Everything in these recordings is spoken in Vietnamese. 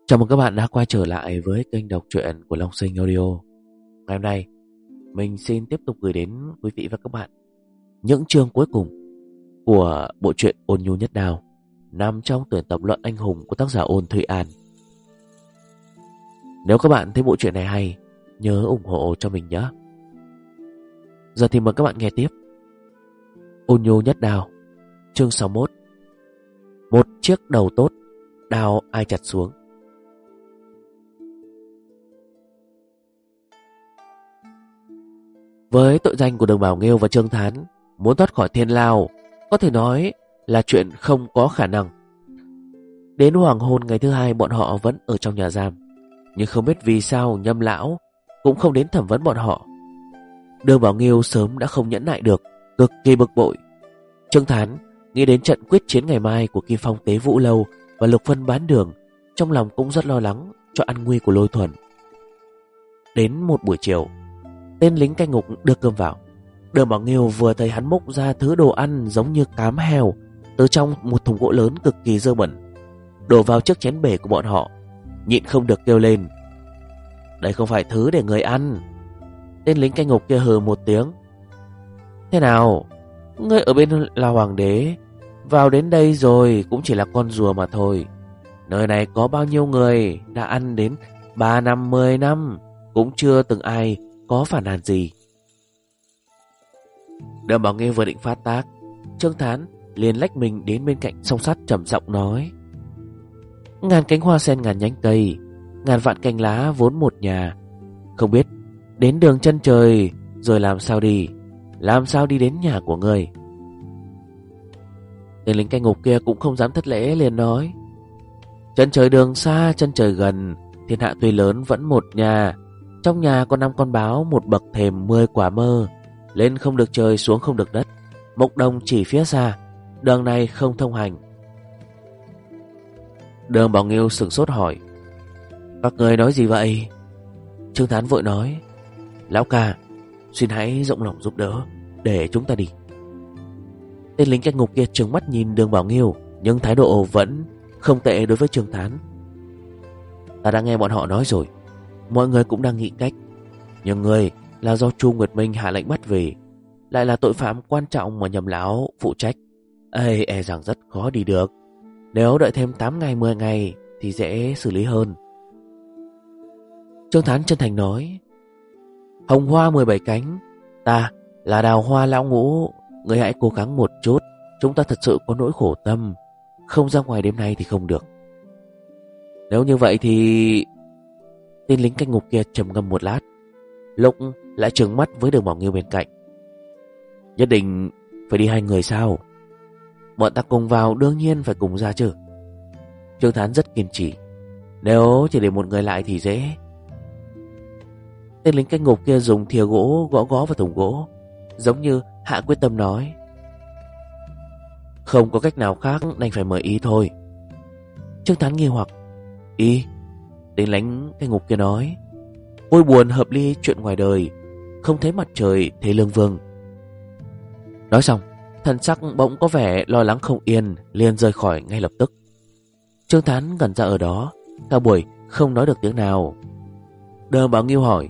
Chào mừng các bạn đã quay trở lại với kênh đọc truyện của Long Sinh Audio. Ngày hôm nay, mình xin tiếp tục gửi đến quý vị và các bạn những chương cuối cùng của bộ truyện Ôn Nhu Nhất Đào, nằm trong tuyển tập Luận Anh Hùng của tác giả Ôn Thụy An. Nếu các bạn thấy bộ truyện này hay, nhớ ủng hộ cho mình nhé. Giờ thì mời các bạn nghe tiếp Ôn Nhu Nhất Đào, chương 61. Một chiếc đầu tốt, đao ai chặt xuống. Với tội danh của Đường Bảo Nghiêu và Trương Thán, muốn thoát khỏi thiên lao có thể nói là chuyện không có khả năng. Đến hoàng hôn ngày thứ hai, bọn họ vẫn ở trong nhà giam, nhưng không biết vì sao Nhâm lão cũng không đến thẩm vấn bọn họ. Đường Bảo Nghiêu sớm đã không nhẫn nại được, cực kỳ bực bội. Trương Thán nghĩ đến trận quyết chiến ngày mai của Kim Phong Tế Vũ Lâu và Lục Vân Bán Đường, trong lòng cũng rất lo lắng cho an nguy của Lôi Thuần. Đến một buổi chiều, tên lính canh ngục đưa cơm vào. Đường Bảo Nghiêu vừa thấy hắn múc ra thứ đồ ăn giống như cám heo từ trong một thùng gỗ lớn cực kỳ dơ bẩn, đổ vào chiếc chén bể của bọn họ, nhịn không được kêu lên: "Đây không phải thứ để người ăn." Tên lính canh ngục kia hừ một tiếng: "Thế nào, ngươi ở bên là hoàng đế, vào đến đây rồi cũng chỉ là con rùa mà thôi. Nơi này có bao nhiêu người đã ăn đến 3 năm 10 năm, cũng chưa từng ai có phản nàn gì." Đường Bảo Nghiêu vừa định phát tác, Trương Thán liền lách mình đến bên cạnh song sắt, trầm giọng nói: "Ngàn cánh hoa sen ngàn nhánh cây, ngàn vạn cành lá vốn một nhà. Không biết đến đường chân trời rồi làm sao đi đến nhà của ngươi." Tên lính canh ngục kia cũng không dám thất lễ, liền nói: "Chân trời đường xa chân trời gần, thiên hạ tuy lớn vẫn một nhà. Trong nhà có 5 con báo, một bậc thềm 10 quả mơ, lên không được trời xuống không được đất, mộc đồng chỉ phía xa, đường này không thông hành." Đường Bảo Nghiêu sửng sốt hỏi: "Các người nói gì vậy?" Trương Thán vội nói: "Lão ca, xin hãy rộng lòng giúp đỡ, để chúng ta đi." Tên lính canh ngục kia trừng mắt nhìn Đường Bảo Nghiêu, nhưng thái độ vẫn không tệ đối với Trương Thán. "Ta đã nghe bọn họ nói rồi, mọi người cũng đang nghĩ cách, nhưng người là do Chu Nguyệt Minh hạ lệnh bắt về, lại là tội phạm quan trọng mà Nhâm lão phụ trách, e rằng rất khó đi được. Nếu đợi thêm 8 ngày 10 ngày thì dễ xử lý hơn." Trương Thán chân thành nói: "Hồng hoa 17 cánh, ta là Đào Hoa lão ngũ, người hãy cố gắng một chút, chúng ta thật sự có nỗi khổ tâm, không ra ngoài đêm nay thì không được." "Nếu như vậy thì..." Tên lính canh ngục kia trầm ngâm một lát, lúc lại trừng mắt với Đường Bảo Nghiêu bên cạnh: "Nhất định phải đi 2 người sao? Bọn ta cùng vào đương nhiên phải cùng ra chứ." Trương Thán rất kiên trì: "Nếu chỉ để một người lại thì dễ." Tên lính canh ngục kia dùng thìa gỗ gõ gõ vào thùng gỗ, giống như hạ quyết tâm nói: "Không có cách nào khác, đành phải mời ý thôi." Trương Thán nghi hoặc: "Ý?" Tên lính canh ngục kia nói: "Vui buồn hợp ly chuyện ngoài đời, không thấy mặt trời thấy lương vương." Nói xong, thần sắc bỗng có vẻ lo lắng không yên, liền rời khỏi ngay lập tức. Trương Thán ngẩn ra ở đó, cả buổi không nói được tiếng nào. Đường Bảo Nghiêu hỏi: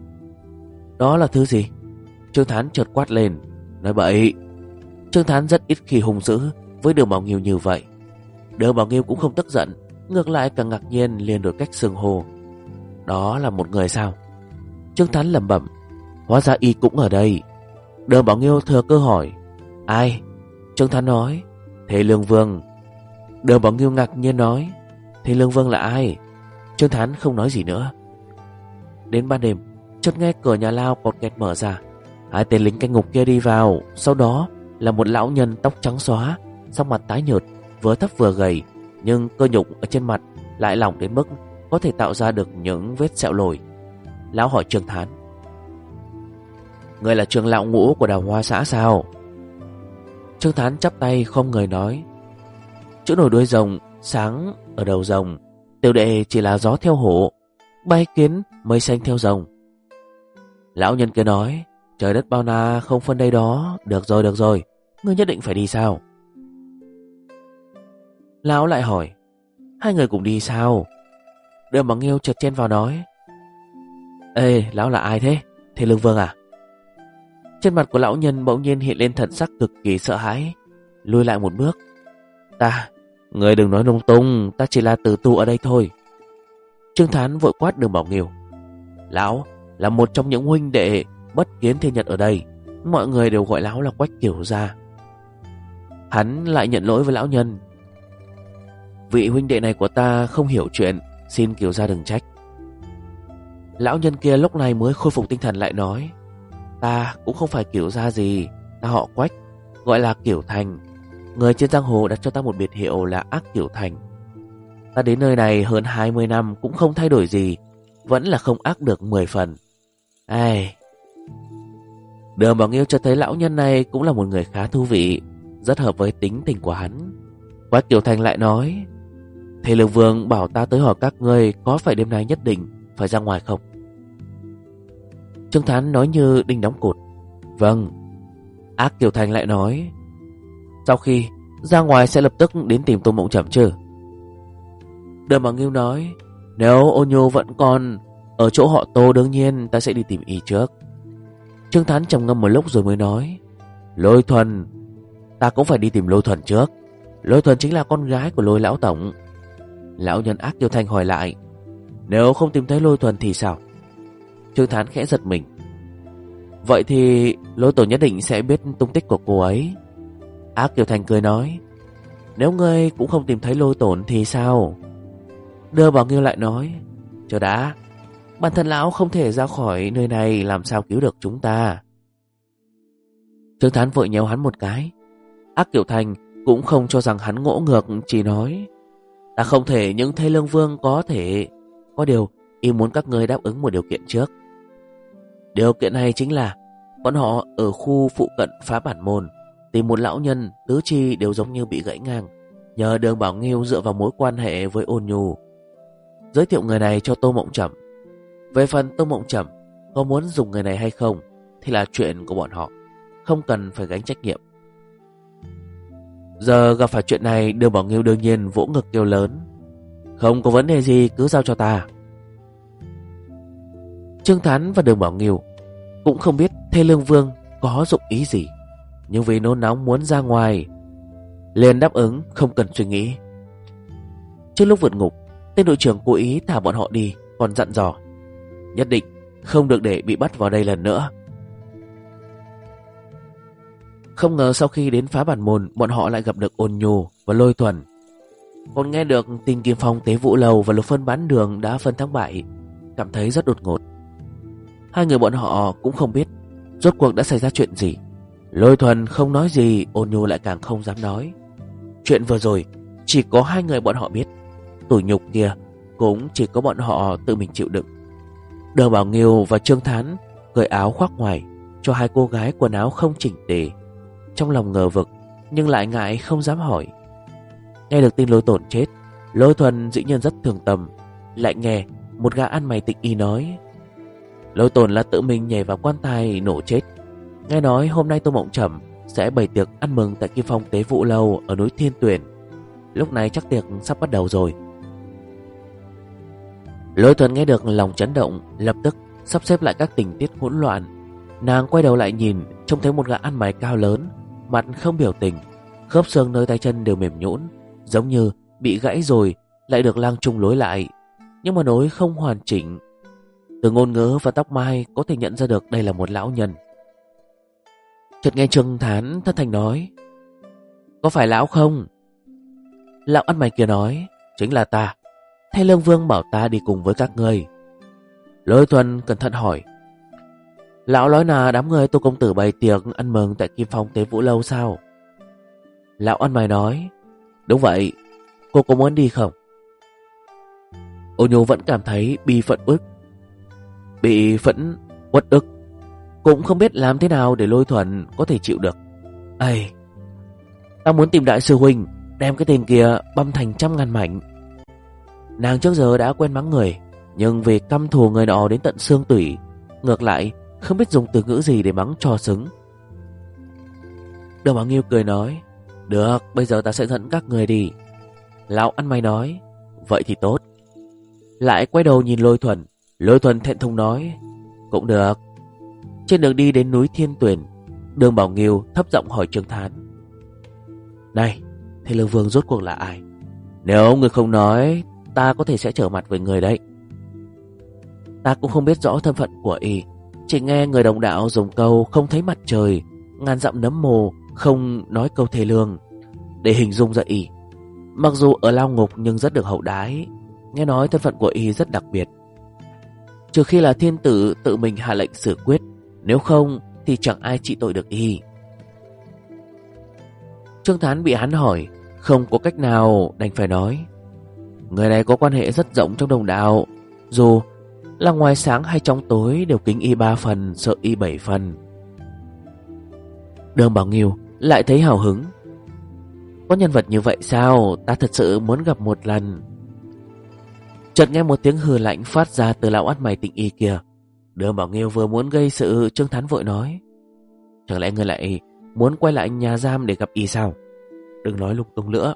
"Đó là thứ gì?" Trương Thán chợt quát lên: "Nói bậy!" Trương Thán rất ít khi hung dữ với Đường Bảo Nghiêu như vậy. Đường Bảo Nghiêu cũng không tức giận, ngược lại càng ngạc nhiên, liền đổi cách xưng hô: "Đó là một người sao?" Trương Thán lẩm bẩm: "Hóa ra y cũng ở đây." Đường Bảo Nghiêu thừa cơ hỏi: "Ai?" Trương Thán nói: "Thế Lương Vương." Đường Bảo Nghiêu ngạc nhiên nói: "Thế Lương Vương là ai?" Trương Thán không nói gì nữa. Đến ban đêm, chợt nghe cửa nhà lao cọt kẹt mở ra. 2 tên lính canh ngục kia đi vào, sau đó là một lão nhân tóc trắng xóa, sắc mặt tái nhợt, vừa thấp vừa gầy, nhưng cơ nhục ở trên mặt lại lỏng đến mức có thể tạo ra được những vết sẹo lồi. Lão hỏi Trương Thán: "Ngươi là trưởng lão ngũ của Đào Hoa xã sao?" Trương Thán chắp tay không người nói: "Chữ nổi đuôi rồng, sáng ở đầu rồng, tiểu đệ chỉ là gió theo hổ, bay kiến mây xanh theo rồng." Lão nhân kia nói: "Trời đất bao la không phân đây đó, được rồi, ngươi nhất định phải đi sao?" Lão lại hỏi: "Hai người cùng đi sao?" Đường Bảo Nghiêu chợt chen vào nói: Ê, lão là ai thế? Thầy Lương Vương à? Trên mặt của lão nhân bỗng nhiên hiện lên thần sắc cực kỳ sợ hãi, lùi lại một bước. Người đừng nói lung tung, ta chỉ là tử tù ở đây thôi. Trương Thán vội quát Đường Bảo Nghiêu: Lão là một trong những huynh đệ bất kiến thiên nhật ở đây, mọi người đều gọi lão là Quách Kiểu Gia. Hắn lại nhận lỗi với lão nhân: Vị huynh đệ này của ta không hiểu chuyện, xin Kiểu Gia đừng trách. Lão nhân kia lúc này mới khôi phục tinh thần lại nói: Ta cũng không phải Kiểu Gia gì, ta họ Quách, gọi là Kiểu Thành. Người trên giang hồ đặt cho ta một biệt hiệu là Ác Kiểu Thành. Ta đến nơi này hơn 20 năm cũng không thay đổi gì, vẫn là không ác được 10 phần. Ai... Đường Bảo Nghiêu cho thấy lão nhân này cũng là một người khá thú vị, rất hợp với tính tình của hắn. Quách Kiểu Thành lại nói: Thầy Lương Vương bảo ta tới hỏi các ngươi có phải đêm nay nhất định phải ra ngoài không? Trương Thán nói như đinh đóng cột: Vâng. Ác Kiểu Thành lại nói: Sau khi ra ngoài sẽ lập tức đến tìm Tô Mộng Trầm chứ? Đường Bảo Nghiêu nói: Nếu Ô Nhô vẫn còn ở chỗ họ Tô, đương nhiên ta sẽ đi tìm y trước. Trương Thán trầm ngâm một lúc rồi mới nói: Lôi Thuần, ta cũng phải đi tìm Lôi Thuần trước. Lôi Thuần chính là con gái của Lôi lão tổng. Lão nhân Ác Kiểu Thành hỏi lại: Nếu không tìm thấy Lôi Thuần thì sao? Trương Thán khẽ giật mình: Vậy thì Lôi Tổ nhất định sẽ biết tung tích của cô ấy. Ác Kiểu Thành cười nói: Nếu ngươi cũng không tìm thấy Lôi Tổn thì sao? Đưa Bảo Nghiêu lại nói: Chờ đã, bản thân lão không thể ra khỏi nơi này, làm sao cứu được chúng ta? Trương Thán vội nhéo hắn một cái. Ác Kiểu Thành cũng không cho rằng hắn ngỗ ngược, chỉ nói: Ta không thể, nhưng Thầy Lương Vương có thể. Có điều y muốn các ngươi đáp ứng một điều kiện trước. Điều kiện này chính là bọn họ ở khu phụ cận Phá Bản Môn tìm một lão nhân tứ chi đều giống như bị gãy ngang, nhờ Đường Bảo Nghiêu dựa vào mối quan hệ với Ôn Nhu giới thiệu người này cho Tô Mộng Trầm. Về phần Tô Mộng Trầm có muốn dùng người này hay không thì là chuyện của bọn họ, không cần phải gánh trách nhiệm. Giờ gặp phải chuyện này, Đường Bảo Nghiêu đương nhiên vỗ ngực kêu lớn: Không có vấn đề gì, cứ giao cho ta. Trương Thán và Đường Bảo Nghiêu cũng không biết Thê Lương Vương có dụng ý gì, nhưng vì nôn nóng muốn ra ngoài liền đáp ứng không cần suy nghĩ. Trước lúc vượt ngục, tên đội trưởng cố ý thả bọn họ đi, còn dặn dò nhất định không được để bị bắt vào đây lần nữa. Không ngờ sau khi đến Phá Bản Môn, bọn họ lại gặp được Ôn Nhu và Lôi Thuần. Còn nghe được tin Kim Phong Tế Vũ Lầu và Lục Phân Bán Đường đã phân thắng bại, cảm thấy rất đột ngột. Hai người bọn họ cũng không biết rốt cuộc đã xảy ra chuyện gì. Lôi Thuần không nói gì, Ôn Nhu lại càng không dám nói. Chuyện vừa rồi chỉ có hai người bọn họ biết, tủi nhục kia cũng chỉ có bọn họ tự mình chịu đựng. Đường Bảo Nghiêu và Trương Thán cởi áo khoác ngoài cho hai cô gái quần áo không chỉnh tề, trong lòng ngờ vực nhưng lại ngại không dám hỏi. Nghe được tin Lôi Tổn chết, Lôi Thuần dĩ nhiên rất thương tâm. Lại nghe một gã ăn mày tịch y nói: Lôi Tổn là tự mình nhảy vào quan tài nổ chết. Nghe nói hôm nay Tô Mộng Trầm sẽ bày tiệc ăn mừng tại Kim Phong Tế Vũ Lâu ở núi Thiên Tuyển. Lúc này chắc tiệc sắp bắt đầu rồi. Lôi Thuần nghe được lòng chấn động, lập tức sắp xếp lại các tình tiết hỗn loạn. Nàng quay đầu lại nhìn, trông thấy một gã ăn mày cao lớn, mặt không biểu tình, khớp xương nơi tay chân đều mềm nhũn, giống như bị gãy rồi lại được lang trung nối lại, nhưng mà nối không hoàn chỉnh. Từ ngôn ngữ và tóc mai có thể nhận ra được đây là một lão nhân. Chợt nghe Trương Thán thất thanh nói: Có phải lão không? Lão ăn mày kia nói: Chính là ta. Thầy Lương Vương bảo ta đi cùng với các ngươi. Lôi Thuần cẩn thận hỏi: Lão nói là đám người Tô công tử bày tiệc ăn mừng tại Kim Phong Tế Vũ Lâu sao? Lão ăn mày nói: Đúng vậy. Cô có muốn đi không? Ôn Nhu vẫn cảm thấy bị phẫn uất ức, cũng không biết làm thế nào để Lôi Thuần có thể chịu được. Ây, ta muốn tìm đại sư huynh, đem cái tên kia băm thành trăm ngàn mảnh. Nàng trước giờ đã quen mắng người, nhưng vì căm thù người nọ đến tận xương tủy, ngược lại không biết dùng từ ngữ gì để mắng cho xứng. Đường Bảo Nghiêu cười nói: Được, bây giờ ta sẽ dẫn các người đi. Lão ăn mày nói: Vậy thì tốt. lại quay đầu nhìn Lôi Thuần. Lôi Thuần thẹn thùng nói: Cũng được. Trên đường đi đến núi Thiên Tuyền, Đường Bảo Nghiêu thấp giọng hỏi Trương Thán: Này, Thế Lương Vương rốt cuộc là ai? Nếu người không nói, ta có thể sẽ trở mặt với người đấy. Ta cũng không biết rõ thân phận của y, chỉ nghe người đồng đạo dùng câu không thấy mặt trời, ngàn dặm nấm mồ, không nói câu thê lương để hình dung ra y. Mặc dù ở lao ngục nhưng rất được hậu đái. Nghe nói thân phận của y rất đặc biệt, trừ khi là thiên tử tự mình hạ lệnh xử quyết, nếu không thì chẳng ai trị tội được y. Trương Thán bị hắn hỏi, không có cách nào đành phải nói: Người này có quan hệ rất rộng trong đồng đạo, dù là ngoài sáng hay trong tối đều kính y 3 phần, sợ y 7 phần. Đường Bảo Nghiêu lại thấy hào hứng: Có nhân vật như vậy sao? Ta thật sự muốn gặp một lần. Chợt nghe một tiếng hừ lạnh phát ra từ lão ắt mày Tịnh Y kia. Đường Bảo Nghiêu vừa muốn gây sự, Trương Thán vội nói: Chẳng lẽ ngươi lại muốn quay lại nhà giam để gặp y sao? Đừng nói lung tung nữa.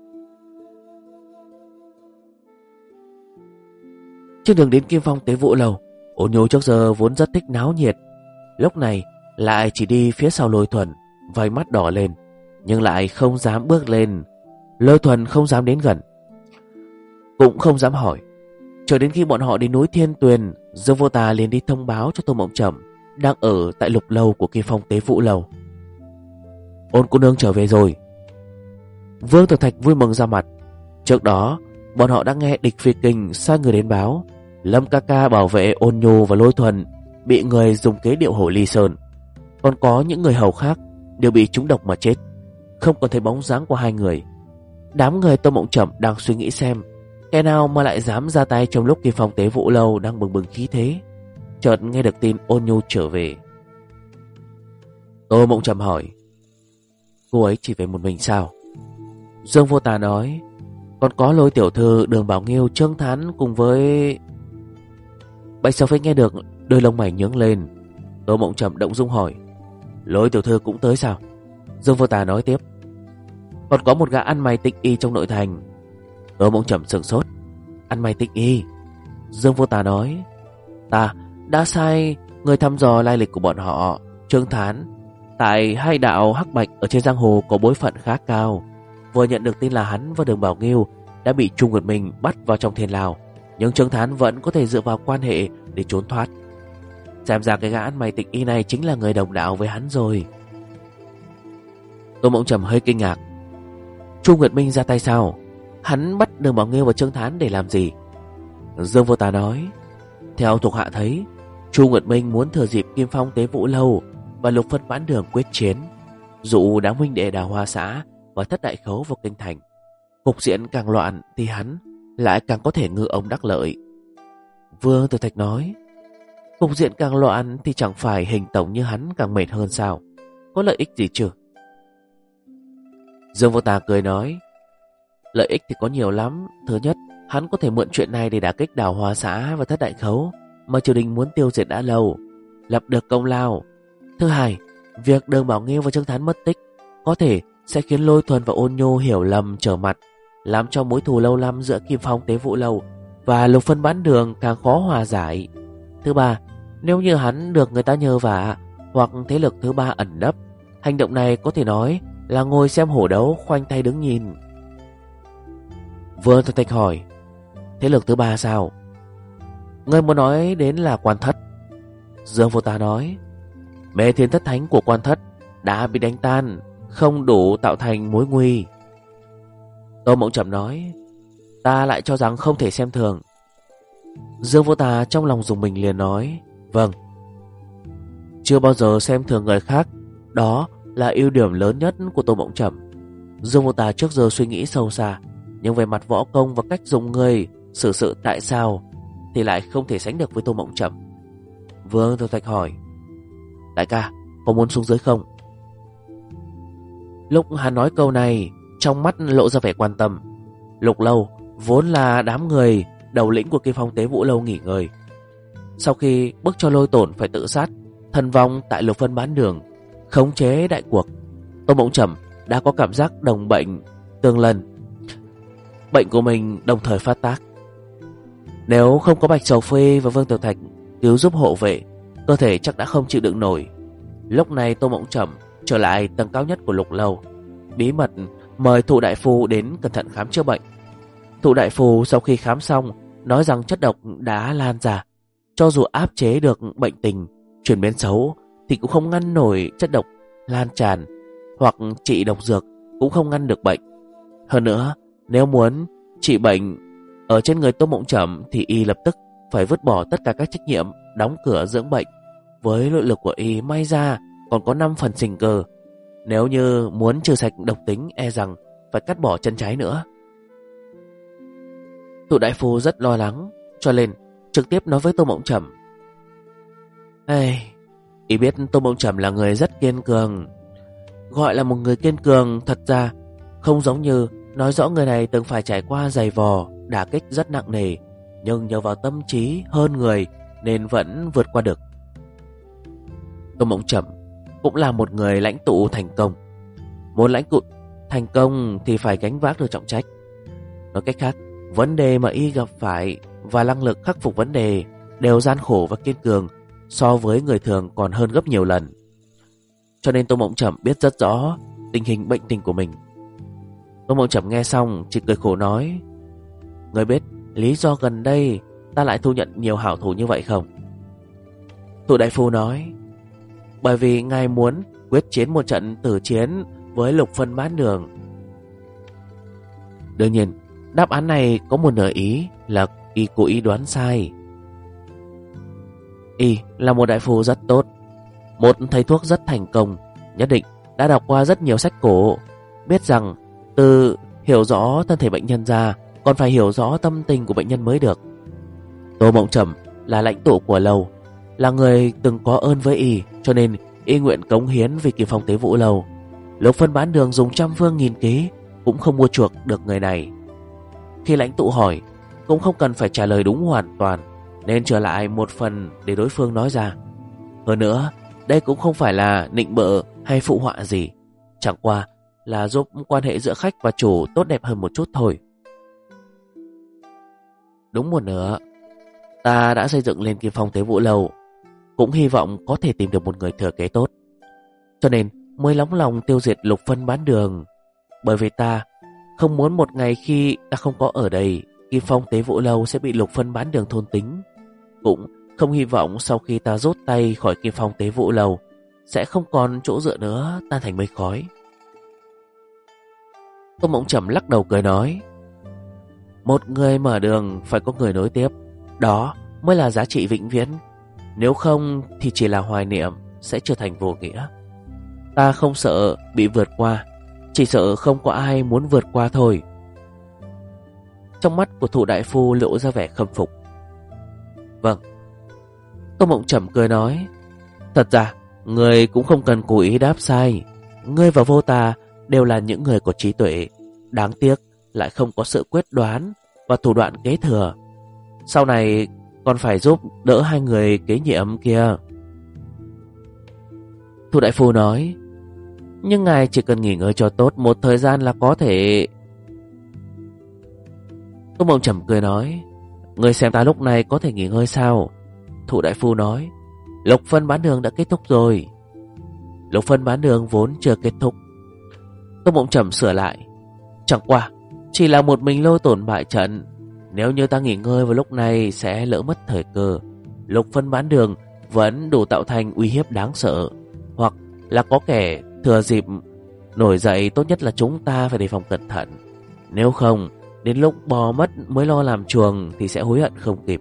Trên đường đến Kim Phong Tế Vũ Lầu, Ôn Nhu trước giờ vốn rất thích náo nhiệt, lúc này lại chỉ đi phía sau Lôi Thuần, vành mắt đỏ lên, nhưng lại không dám bước lên. Lôi Thuần không dám đến gần, cũng không dám hỏi. Cho đến khi bọn họ đến núi Thiên Tuyền, Dương Vô Tà liền đi thông báo cho Tô Mộng Trầm đang ở tại lục lâu của Kim Phong Tế Vũ Lầu: Ôn cô nương trở về rồi. Vương Tử Thạch vui mừng ra mặt. Trước đó bọn họ đã nghe Địch Phi Kình sai người đến báo Lâm ca ca bảo vệ Ôn Nhu và Lôi Thuần bị người dùng kế điệu hổ Ly Sơn, còn có những người hầu khác đều bị trúng độc mà chết, không còn thấy bóng dáng của hai người. Đám người Tô Mộng Trầm đang suy nghĩ xem kẻ nào mà lại dám ra tay trong lúc Kim Phong Tế Vũ Lâu đang bừng bừng khí thế. Chợt nghe được tin Ôn Nhu trở về. Tô Mộng Trầm hỏi: Cô ấy chỉ về một mình sao? Dương Vô Tà nói: Còn có Lôi tiểu thư, Đường Bảo Nghiêu, Trương Thán cùng với... Bạch Sở Phi nghe được đôi lông mày nhướng lên. Tô Mộng Trầm động dung hỏi: Lôi tiểu thư cũng tới sao? Dương Vô Tà nói tiếp: Còn có một gã ăn mày Tịnh Y trong nội thành. Tô Mộng Trầm sửng sốt: Ăn mày Tịnh Y? Dương Vô Tà nói: Ta đã sai người thăm dò lai lịch của bọn họ. Trương Thán tại hai đạo hắc bạch ở trên giang hồ có bối phận khá cao, vừa nhận được tin là hắn và Đường Bảo Nghiêu đã bị Trung Nguyệt Minh bắt vào trong thiên lao, nhưng Trương Thán vẫn có thể dựa vào quan hệ để trốn thoát. Xem ra cái gã ăn mày Tịnh Y này chính là người đồng đạo với hắn rồi. Tô Mộng Trầm hơi kinh ngạc: Trung Nguyệt Minh ra tay sao? Hắn bắt Đường Bảo Nghiêu và Trương Thán để làm gì? Dương Vô Tà nói: Theo thuộc hạ thấy, Chu Nguyệt Minh muốn thừa dịp Kim Phong Tế Vũ Lâu và Lục Phân Vãn Đường quyết chiến, dụ đám huynh đệ Đào Hoa xã và Thất Đại Khấu vào kinh thành. Cục diện càng loạn thì hắn lại càng có thể ngư ông đắc lợi. Vương Tử Thạch nói: Cục diện càng loạn thì chẳng phải Hình tổng như hắn càng mệt hơn sao? Có lợi ích gì chứ? Dương Vô Tà cười nói: Lợi ích thì có nhiều lắm. Thứ nhất, hắn có thể mượn chuyện này để đả kích Đào Hoa xã và Thất Đại Khấu mà triều đình muốn tiêu diệt đã lâu, lập được công lao. Thứ hai, việc Đường Bảo Nghiêu và Trương Thán mất tích có thể sẽ khiến Lôi Thuần và Ôn Nhu hiểu lầm trở mặt, làm cho mối thù lâu năm giữa Kim Phong Tế Vũ Lâu và Lục Phân Vãn Đường càng khó hòa giải. Thứ ba, nếu như hắn được người ta nhờ vả hoặc thế lực thứ ba ẩn nấp, hành động này có thể nói là ngồi xem hổ đấu khoanh tay đứng nhìn. Vương Tử Thạch hỏi: Thế lực thứ ba sao? Người muốn nói đến là Quan Thất. Dương Vô Tà nói: Mê Thiên Thất Thánh của Quan Thất đã bị đánh tan, không đủ tạo thành mối nguy. Tô Mộng Trầm nói: Ta lại cho rằng không thể xem thường. Dương Vô Tà trong lòng dùng mình liền nói: Vâng. Chưa bao giờ xem thường người khác, đó là ưu điểm lớn nhất của Tô Mộng Trầm. Dương Vô Tà trước giờ suy nghĩ sâu xa, nhưng về mặt võ công và cách dùng người, xử sự tại sao thì lại không thể sánh được với Tô Mộng Trầm. Vương Tử Thạch hỏi: Đại ca, có muốn xuống dưới không? Lúc hắn nói câu này, trong mắt lộ ra vẻ quan tâm. Lục lâu vốn là đám người đầu lĩnh của Kim Phong Tế Vũ Lâu nghỉ ngơi. Sau khi bức cho Lôi Tổn phải tự sát, thân vong tại Lục Phân Bán Đường, khống chế đại cuộc, Tô Mộng Trầm đã có cảm giác đồng bệnh tương lần. Bệnh của mình đồng thời phát tác. Nếu không có Bạch Sầu Phi và Vương Tiểu Thạch cứu giúp hộ vệ, cơ thể chắc đã không chịu đựng nổi. Lúc này Tô Mộng Trầm trở lại tầng cao nhất của Lục Lâu, bí mật mời Thụ Đại Phu đến cẩn thận khám chữa bệnh. Thụ Đại Phu sau khi khám xong nói rằng chất độc đã lan ra, cho dù áp chế được bệnh tình chuyển biến xấu thì cũng không ngăn nổi chất độc lan tràn, hoặc trị độc dược cũng không ngăn được bệnh. Hơn nữa, nếu muốn trị bệnh ở trên người Tô Mộng Trầm thì y lập tức phải vứt bỏ tất cả các trách nhiệm, đóng cửa dưỡng bệnh. Với nội lực của y may ra còn có 5 phần sinh cơ. Nếu như muốn trừ sạch độc tính, e rằng phải cắt bỏ chân trái nữa. Thụ Đại Phu rất lo lắng, cho nên trực tiếp nói với Tô Mộng Trầm. Y biết Tô Mộng Trầm là người rất kiên cường. Gọi là một người kiên cường, thật ra không giống như nói rõ người này từng phải trải qua dày vò, đả kích rất nặng nề, nhưng nhờ vào tâm trí hơn người nên vẫn vượt qua được. Tô Mộng Trầm cũng là một người lãnh tụ thành công. Muốn lãnh tụ thành công thì phải gánh vác được trọng trách. Nói cách khác, vấn đề mà y gặp phải và năng lực khắc phục vấn đề đều gian khổ và kiên cường, so với người thường còn hơn gấp nhiều lần. Cho nên Tô Mộng Trầm biết rất rõ tình hình bệnh tình của mình. Tô Mộng Trầm nghe xong chỉ cười khổ nói, người biết lý do gần đây ta lại thu nhận nhiều hảo thủ như vậy không? Thụ Đại Phu nói, bởi vì ngài muốn quyết chiến một trận tử chiến với Lục Phân Bán Đường. Đương nhiên, đáp án này có một nửa ý là y cố ý đoán sai. Y là một đại phu rất tốt, một thầy thuốc rất thành công, nhất định đã đọc qua rất nhiều sách cổ, biết rằng từ hiểu rõ thân thể bệnh nhân ra còn phải hiểu rõ tâm tình của bệnh nhân mới được. Tô Mộng Trầm là lãnh tụ của Lầu, là người từng có ơn với y, cho nên y nguyện cống hiến vì Kim Phong Tế Vũ Lầu. Lục Phân Bán Đường dùng trăm phương nghìn kế cũng không mua chuộc được người này. Khi lãnh tụ hỏi cũng không cần phải trả lời đúng hoàn toàn, nên trở lại một phần để đối phương nói ra. Hơn nữa, đây cũng không phải là nịnh bợ hay phụ họa gì, chẳng qua là giúp quan hệ giữa khách và chủ tốt đẹp hơn một chút thôi. Đúng một nửa, ta đã xây dựng lên Kim Phong Tế Vũ Lầu, cũng hy vọng có thể tìm được một người thừa kế tốt, cho nên mới nóng lòng tiêu diệt Lục Phân Bán Đường. Bởi vì ta không muốn một ngày khi ta không có ở đây, Kim Phong Tế Vũ Lâu sẽ bị Lục Phân Bán Đường thôn tính. Cũng không hy vọng sau khi ta rút tay khỏi Kim Phong Tế Vũ Lâu sẽ không còn chỗ dựa nữa, tan thành mây khói. Tô Mộng Trầm lắc đầu cười nói, một người mở đường phải có người nối tiếp, đó mới là giá trị vĩnh viễn. Nếu không thì chỉ là hoài niệm, sẽ trở thành vô nghĩa. Ta không sợ bị vượt qua, chỉ sợ không có ai muốn vượt qua thôi. Trong mắt của Thụ Đại Phu lộ ra vẻ khâm phục. Vâng. Tô Mộng Trầm cười nói, thật ra người cũng không cần cố ý đáp sai. Ngươi và Vô Tà đều là những người có trí tuệ, đáng tiếc lại không có sự quyết đoán và thủ đoạn kế thừa. Sau này còn phải giúp đỡ hai người kế nhiệm kia. Thụ Đại Phu nói, nhưng ngài chỉ cần nghỉ ngơi cho tốt một thời gian là có thể. Tô Mộng Trầm cười nói, ngươi xem ta lúc này có thể nghỉ ngơi sao? Thụ Đại Phu nói, Lục Phân Bán Đường đã kết thúc rồi. Lục Phân Bán Đường vốn chưa kết thúc. Tô Mộng Trầm sửa lại, chẳng qua chỉ là một mình Lôi Tổn bại trận. Nếu như ta nghỉ ngơi vào lúc này sẽ lỡ mất thời cơ. Lục Phân Bán Đường vẫn đủ tạo thành uy hiếp đáng sợ, hoặc là có kẻ thừa dịp nổi dậy. Tốt nhất là chúng ta phải đề phòng cẩn thận, nếu không đến lúc bò mất mới lo làm chuồng thì sẽ hối hận không kịp.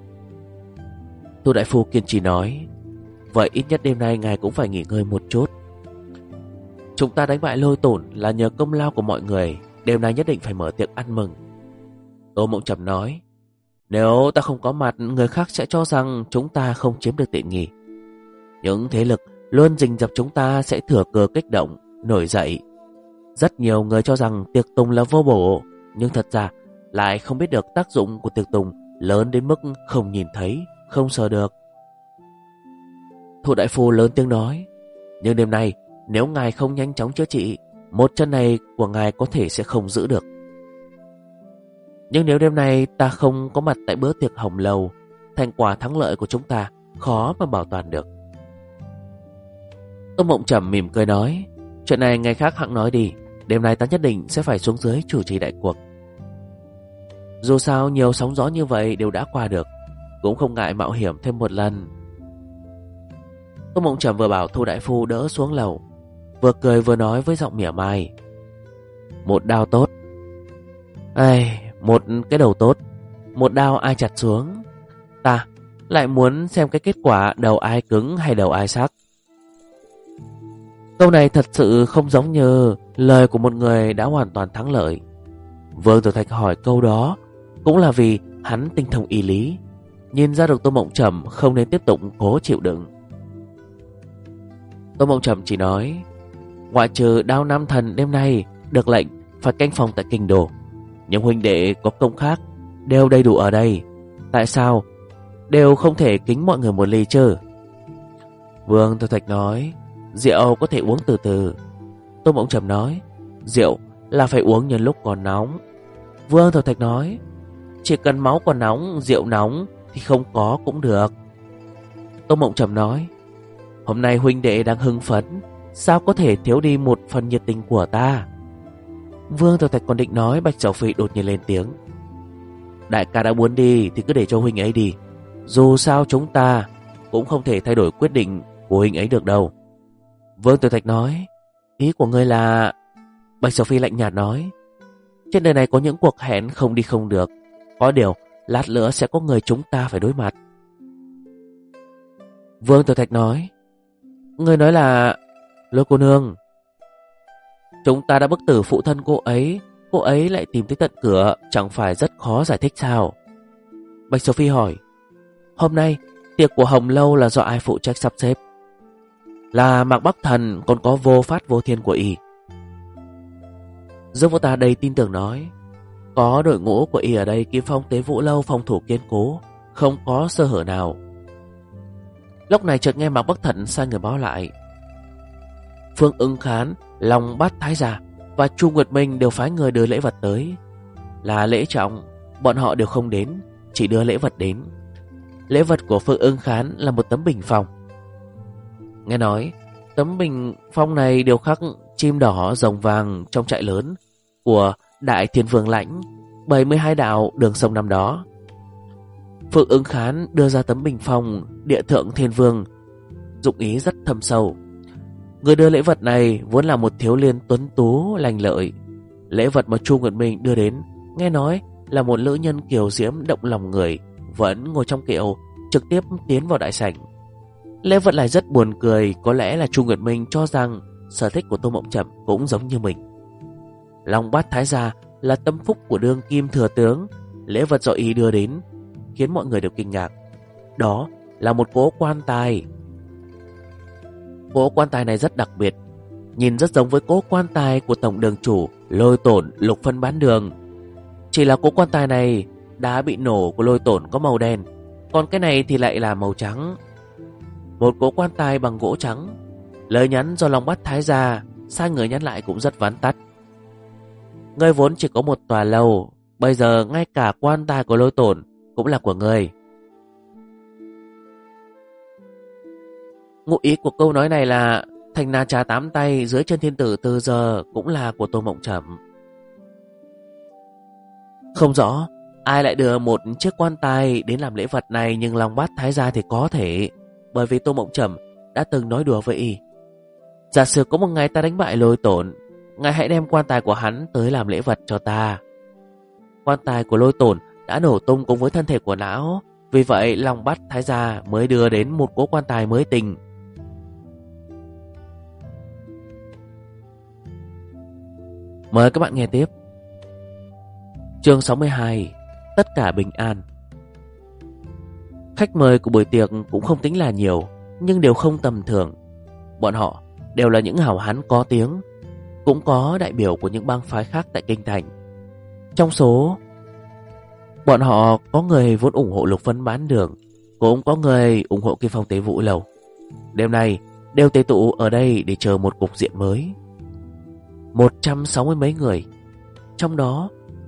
Tô Đại Phu kiên trì nói, vậy ít nhất đêm nay ngài cũng phải nghỉ ngơi một chút. Chúng ta đánh bại Lôi Tổn là nhờ công lao của mọi người, đêm nay nhất định phải mở tiệc ăn mừng. Tô Mộng Trầm nói, nếu ta không có mặt, người khác sẽ cho rằng chúng ta không chiếm được tiện nghi. Những thế lực luôn rình rập chúng ta sẽ thừa cơ kích động, nổi dậy. Rất nhiều người cho rằng tiệc tùng là vô bổ, nhưng thật ra lại không biết được tác dụng của tiệc tùng lớn đến mức không nhìn thấy, không sờ được. Thụ Đại Phu lớn tiếng nói, nhưng đêm nay nếu ngài không nhanh chóng chữa trị, một chân này của ngài có thể sẽ không giữ được. Nhưng nếu đêm nay ta không có mặt tại bữa tiệc hồng lầu, thành quả thắng lợi của chúng ta khó mà bảo toàn được. Tô Mộng Trầm mỉm cười nói, chuyện này ngày khác hẵng nói đi. Đêm nay ta nhất định sẽ phải xuống dưới chủ trì đại cuộc. Dù sao nhiều sóng gió như vậy đều đã qua được, cũng không ngại mạo hiểm thêm một lần. Tô Mộng Trầm vừa bảo Thu đại phu đỡ xuống lầu, vừa cười vừa nói với giọng mỉa mai, một đao tốt, một cái đầu tốt, một đao ai chặt xuống, ta lại muốn xem cái kết quả đầu ai cứng hay đầu ai sắc. Câu này thật sự không giống như lời của một người đã hoàn toàn thắng lợi. Vương Tử Thạch hỏi câu đó cũng là vì hắn tinh thông y lý, nhìn ra được Tô Mộng Trầm không nên tiếp tục cố chịu đựng. Tô Mộng Trầm chỉ nói, ngoại trừ Đao Nam Thần đêm nay được lệnh phải canh phòng tại kinh đô, những huynh đệ có công khác đều đầy đủ ở đây, tại sao đều không thể kính mọi người một ly chứ? Vương Tử Thạch nói, rượu có thể uống từ từ. Tô Mộng Trầm nói, rượu là phải uống nhân lúc còn nóng. Vương Tử Thạch nói, chỉ cần máu còn nóng, rượu nóng thì không có cũng được. Tô Mộng Trầm nói, hôm nay huynh đệ đang hưng phấn, sao có thể thiếu đi một phần nhiệt tình của ta? Vương Tử Thạch còn định nói, Bạch Sầu Phi đột nhiên lên tiếng, đại ca đã muốn đi thì cứ để cho huynh ấy đi, dù sao chúng ta cũng không thể thay đổi quyết định của huynh ấy được đâu. Vương Tử Thạch nói, ý của ngươi là... Bạch Sầu Phi lạnh nhạt nói, trên đời này có những cuộc hẹn không đi không được, có điều lát nữa sẽ có người chúng ta phải đối mặt. Vương Tử Thạch nói, ngươi nói là Lôi cô nương. Chúng ta đã bức tử phụ thân cô ấy lại tìm tới tận cửa, chẳng phải rất khó giải thích sao? Bạch Sầu Phi hỏi, hôm nay tiệc của Hồng Lâu là do ai phụ trách sắp xếp? Là Mạc Bắc Thần, còn có Vô Phát Vô Thiên của y. Dương Vô Ta đầy tin tưởng nói, có đội ngũ của y ở đây, Kim Phong Tế Vũ Lâu phòng thủ kiên cố, không có sơ hở nào. Lúc này chợt nghe Mạc Bắc Thần sai người báo lại, Phương Ưng Khán, Long Bát Thái Gia và Chu Nguyệt Minh đều phái người đưa lễ vật tới. Là lễ trọng, bọn họ đều không đến, chỉ đưa lễ vật đến. Lễ vật của Phương Ưng Khán là một tấm bình phong. Nghe nói tấm bình phong này đều khắc chim đỏ rồng vàng trong trại lớn của Đại Thiên Vương Lãnh, 72 đạo đường sông năm đó. Phương Ưng Khán đưa ra tấm bình phong Địa Thượng Thiên Vương, dụng ý rất thâm sâu. Người đưa lễ vật này vốn là một thiếu niên tuấn tú lành lợi. Lễ vật mà Chu Nguyệt Minh đưa đến, nghe nói là một nữ nhân kiều diễm động lòng người, vẫn ngồi trong kiệu trực tiếp tiến vào đại sảnh. Lễ vật này rất buồn cười, có lẽ là Chu Nguyệt Minh cho rằng sở thích của Tô Mộng Trầm cũng giống như mình. Long Bát Thái Gia là tâm phúc của đương kim thừa tướng, lễ vật do y đưa đến khiến mọi người đều kinh ngạc. Đó là một cỗ quan tài. Cỗ quan tài này rất đặc biệt, nhìn rất giống với cỗ quan tài của tổng đường chủ Lôi Tổn Lục Phân Bán Đường. Chỉ là cỗ quan tài này đá bị nổ của Lôi Tổn có màu đen, còn cái này thì lại là màu trắng. Một cỗ quan tài bằng gỗ trắng. Lời nhắn do Long Bát Thái Gia sai người nhắn lại cũng rất vắn tắt. Ngươi vốn chỉ có một tòa lầu, bây giờ ngay cả quan tài của Lôi Tổn cũng là của ngươi. Ngụ ý của câu nói này là thành Na Trà 8 tay dưới chân thiên tử từ giờ cũng là của Tô Mộng Trầm. Không rõ ai lại đưa một chiếc quan tài đến làm lễ vật này, nhưng Long Bát Thái Gia thì có thể, bởi vì Tô Mộng Trầm đã từng nói đùa với y, giả sử có một ngày ta đánh bại Lôi Tổn, ngài hãy đem quan tài của hắn tới làm lễ vật cho ta. Quan tài của Lôi Tổn đã nổ tung cùng với thân thể của lão, vì vậy Long Bát Thái Gia mới đưa đến một cỗ quan tài mới tinh. Mời các bạn nghe tiếp. Chương 62. Tất cả bình an. Khách mời của buổi tiệc cũng không tính là nhiều, nhưng đều không tầm thường. Bọn họ đều là những hảo hán có tiếng, cũng có đại biểu của những bang phái khác tại kinh thành. Trong số bọn họ có người vốn ủng hộ Lục Phân Bán Đường, cũng có người ủng hộ Kim Phong Tế Vũ Lầu. Đêm nay đều tề tụ ở đây để chờ một cục diện mới. 160 mấy người, trong đó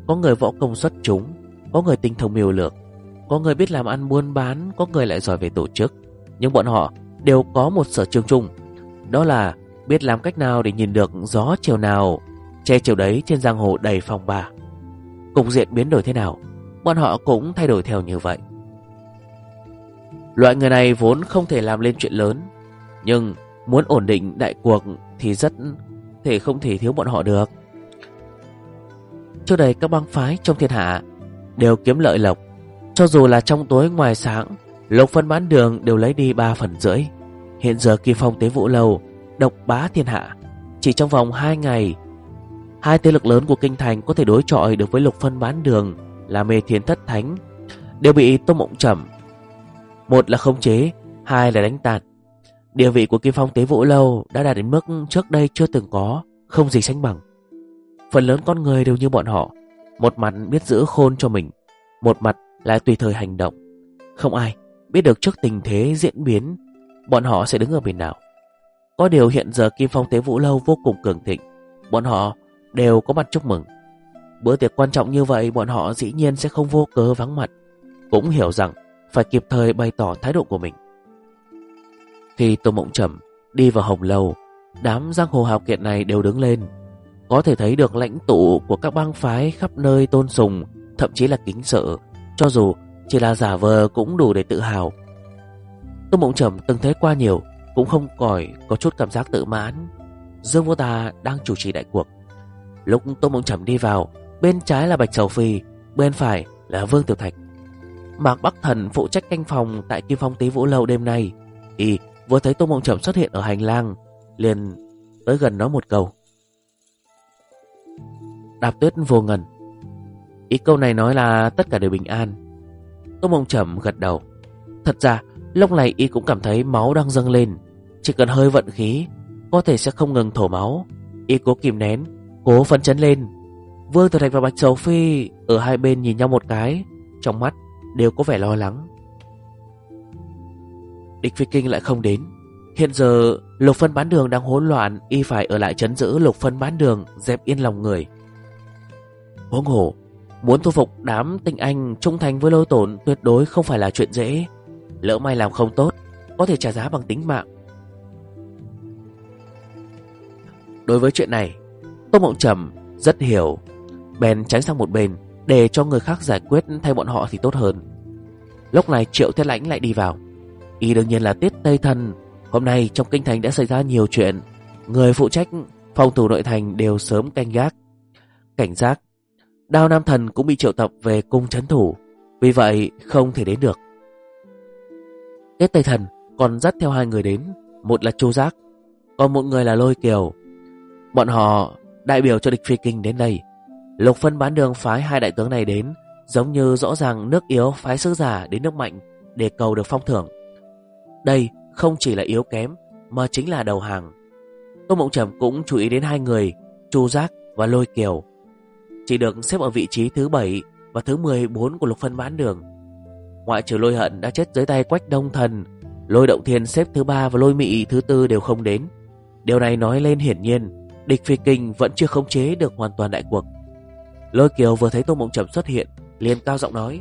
Có người võ công xuất chúng, có người tinh thông mưu lược, có người biết làm ăn buôn bán, có người lại giỏi về tổ chức. Nhưng bọn họ đều có một sở trường chung, đó là biết làm cách nào để nhìn được gió chiều nào che chiều đấy trên giang hồ đầy phong ba. Cục diện biến đổi thế nào, bọn họ cũng thay đổi theo như vậy. Loại người này vốn không thể làm lên chuyện lớn, nhưng muốn ổn định đại cuộc thì rất thể không thể thiếu bọn họ được. Trước đây các bang phái trong thiên hạ đều kiếm lợi lộc, cho dù là trong tối ngoài sáng, lộc phân bán đường đều lấy đi 3/3. Hiện giờ Kim Phong Tế Vũ Lâu độc bá thiên hạ, chỉ trong vòng 2 ngày, 2 thế lực lớn của kinh thành có thể đối chọi được với lục phân bán đường là Mê Thiên Thất Thánh đều bị Tô Mộng Trầm, một là khống chế, hai là đánh tàn. Địa vị của Kim Phong Tế Vũ Lâu đã đạt đến mức trước đây chưa từng có, không gì sánh bằng. Phần lớn con người đều như bọn họ, một mặt biết giữ khôn cho mình, một mặt lại tùy thời hành động. Không ai biết được trước tình thế diễn biến bọn họ sẽ đứng ở bên nào. Có điều hiện giờ Kim Phong Tế Vũ Lâu vô cùng cường thịnh, bọn họ đều có mặt chúc mừng. Bữa tiệc quan trọng như vậy, bọn họ dĩ nhiên sẽ không vô cớ vắng mặt, cũng hiểu rằng phải kịp thời bày tỏ thái độ của mình. Khi Tô Mộng Trầm đi vào Hồng Lâu, đám giang hồ hào kiệt này đều đứng lên. Có thể thấy được lãnh tụ của các bang phái khắp nơi tôn sùng, thậm chí là kính sợ, cho dù chỉ là giả vờ cũng đủ để tự hào. Tô Mộng Trầm từng thấy qua nhiều, cũng không khỏi có chút cảm giác tự mãn. Dương Vô Tà đang chủ trì đại cuộc. Lúc Tô Mộng Trầm đi vào, bên trái là Bạch Sầu Phi, bên phải là Vương Tiểu Thạch. Mạc Bắc Thần phụ trách canh phòng tại Kim Phong Tế Vũ Lâu đêm nay. Y vừa thấy Tô Mộng Trầm xuất hiện ở hành lang, liền tới gần nói một câu: Đạp tuyết vô ngần. Ý câu này nói là tất cả đều bình an. Tô Mộng Trầm gật đầu. Thật ra lúc này y cũng cảm thấy máu đang dâng lên, chỉ cần hơi vận khí có thể sẽ không ngừng thổ máu. Y cố kìm nén, cố phấn chấn lên. Vương Tiểu Thạch và Bạch Sầu Phi ở hai bên nhìn nhau một cái, trong mắt đều có vẻ lo lắng. Địch Phi Kinh lại không đến. Hiện giờ lục phân bán đường đang hỗn loạn, y phải ở lại trấn giữ lục phân bán đường, dẹp yên lòng người. Huống hồ muốn thu phục đám tinh anh trung thành với Lôi Tổn tuyệt đối không phải là chuyện dễ. Lỡ may làm không tốt, có thể trả giá bằng tính mạng. Đối với chuyện này, Tô Mộng Trầm rất hiểu, bèn tránh sang một bên để cho người khác giải quyết thay bọn họ thì tốt hơn. Lúc này Triệu Thiết Lãnh lại đi vào. Y đương nhiên là Tiết Tây Thần. Hôm nay trong kinh thành đã xảy ra nhiều chuyện, người phụ trách phòng thủ nội thành đều sớm canh gác cảnh giác. Đao Nam Thần cũng bị triệu tập về cung trấn thủ, vì vậy không thể đến được. Tiết Tây Thần còn dắt theo 2 người đến, một là Chu Giác, còn một người là Lôi Kiều. Bọn họ đại biểu cho Địch Phi Kinh đến đây. Lục phân bán đường phái 2 đại tướng này đến, giống như rõ ràng nước yếu phái sứ giả đến nước mạnh để cầu được phong thưởng. Đây không chỉ là yếu kém mà chính là đầu hàng. Tô Mộng Trầm cũng chú ý đến 2 người, Chu Giác và Lôi Kiều, chỉ được xếp ở vị trí thứ 7 và thứ 14 của lục phân bán đường. Ngoại trừ Lôi Hận đã chết dưới tay Quách Đông Thần, Lôi Động Thiên xếp thứ 3 và Lôi Mị thứ 4 đều không đến. Điều này nói lên hiển nhiên Địch Phi Kinh vẫn chưa khống chế được hoàn toàn đại cuộc. Lôi Kiều vừa thấy Tô Mộng Trầm xuất hiện, liền cao giọng nói: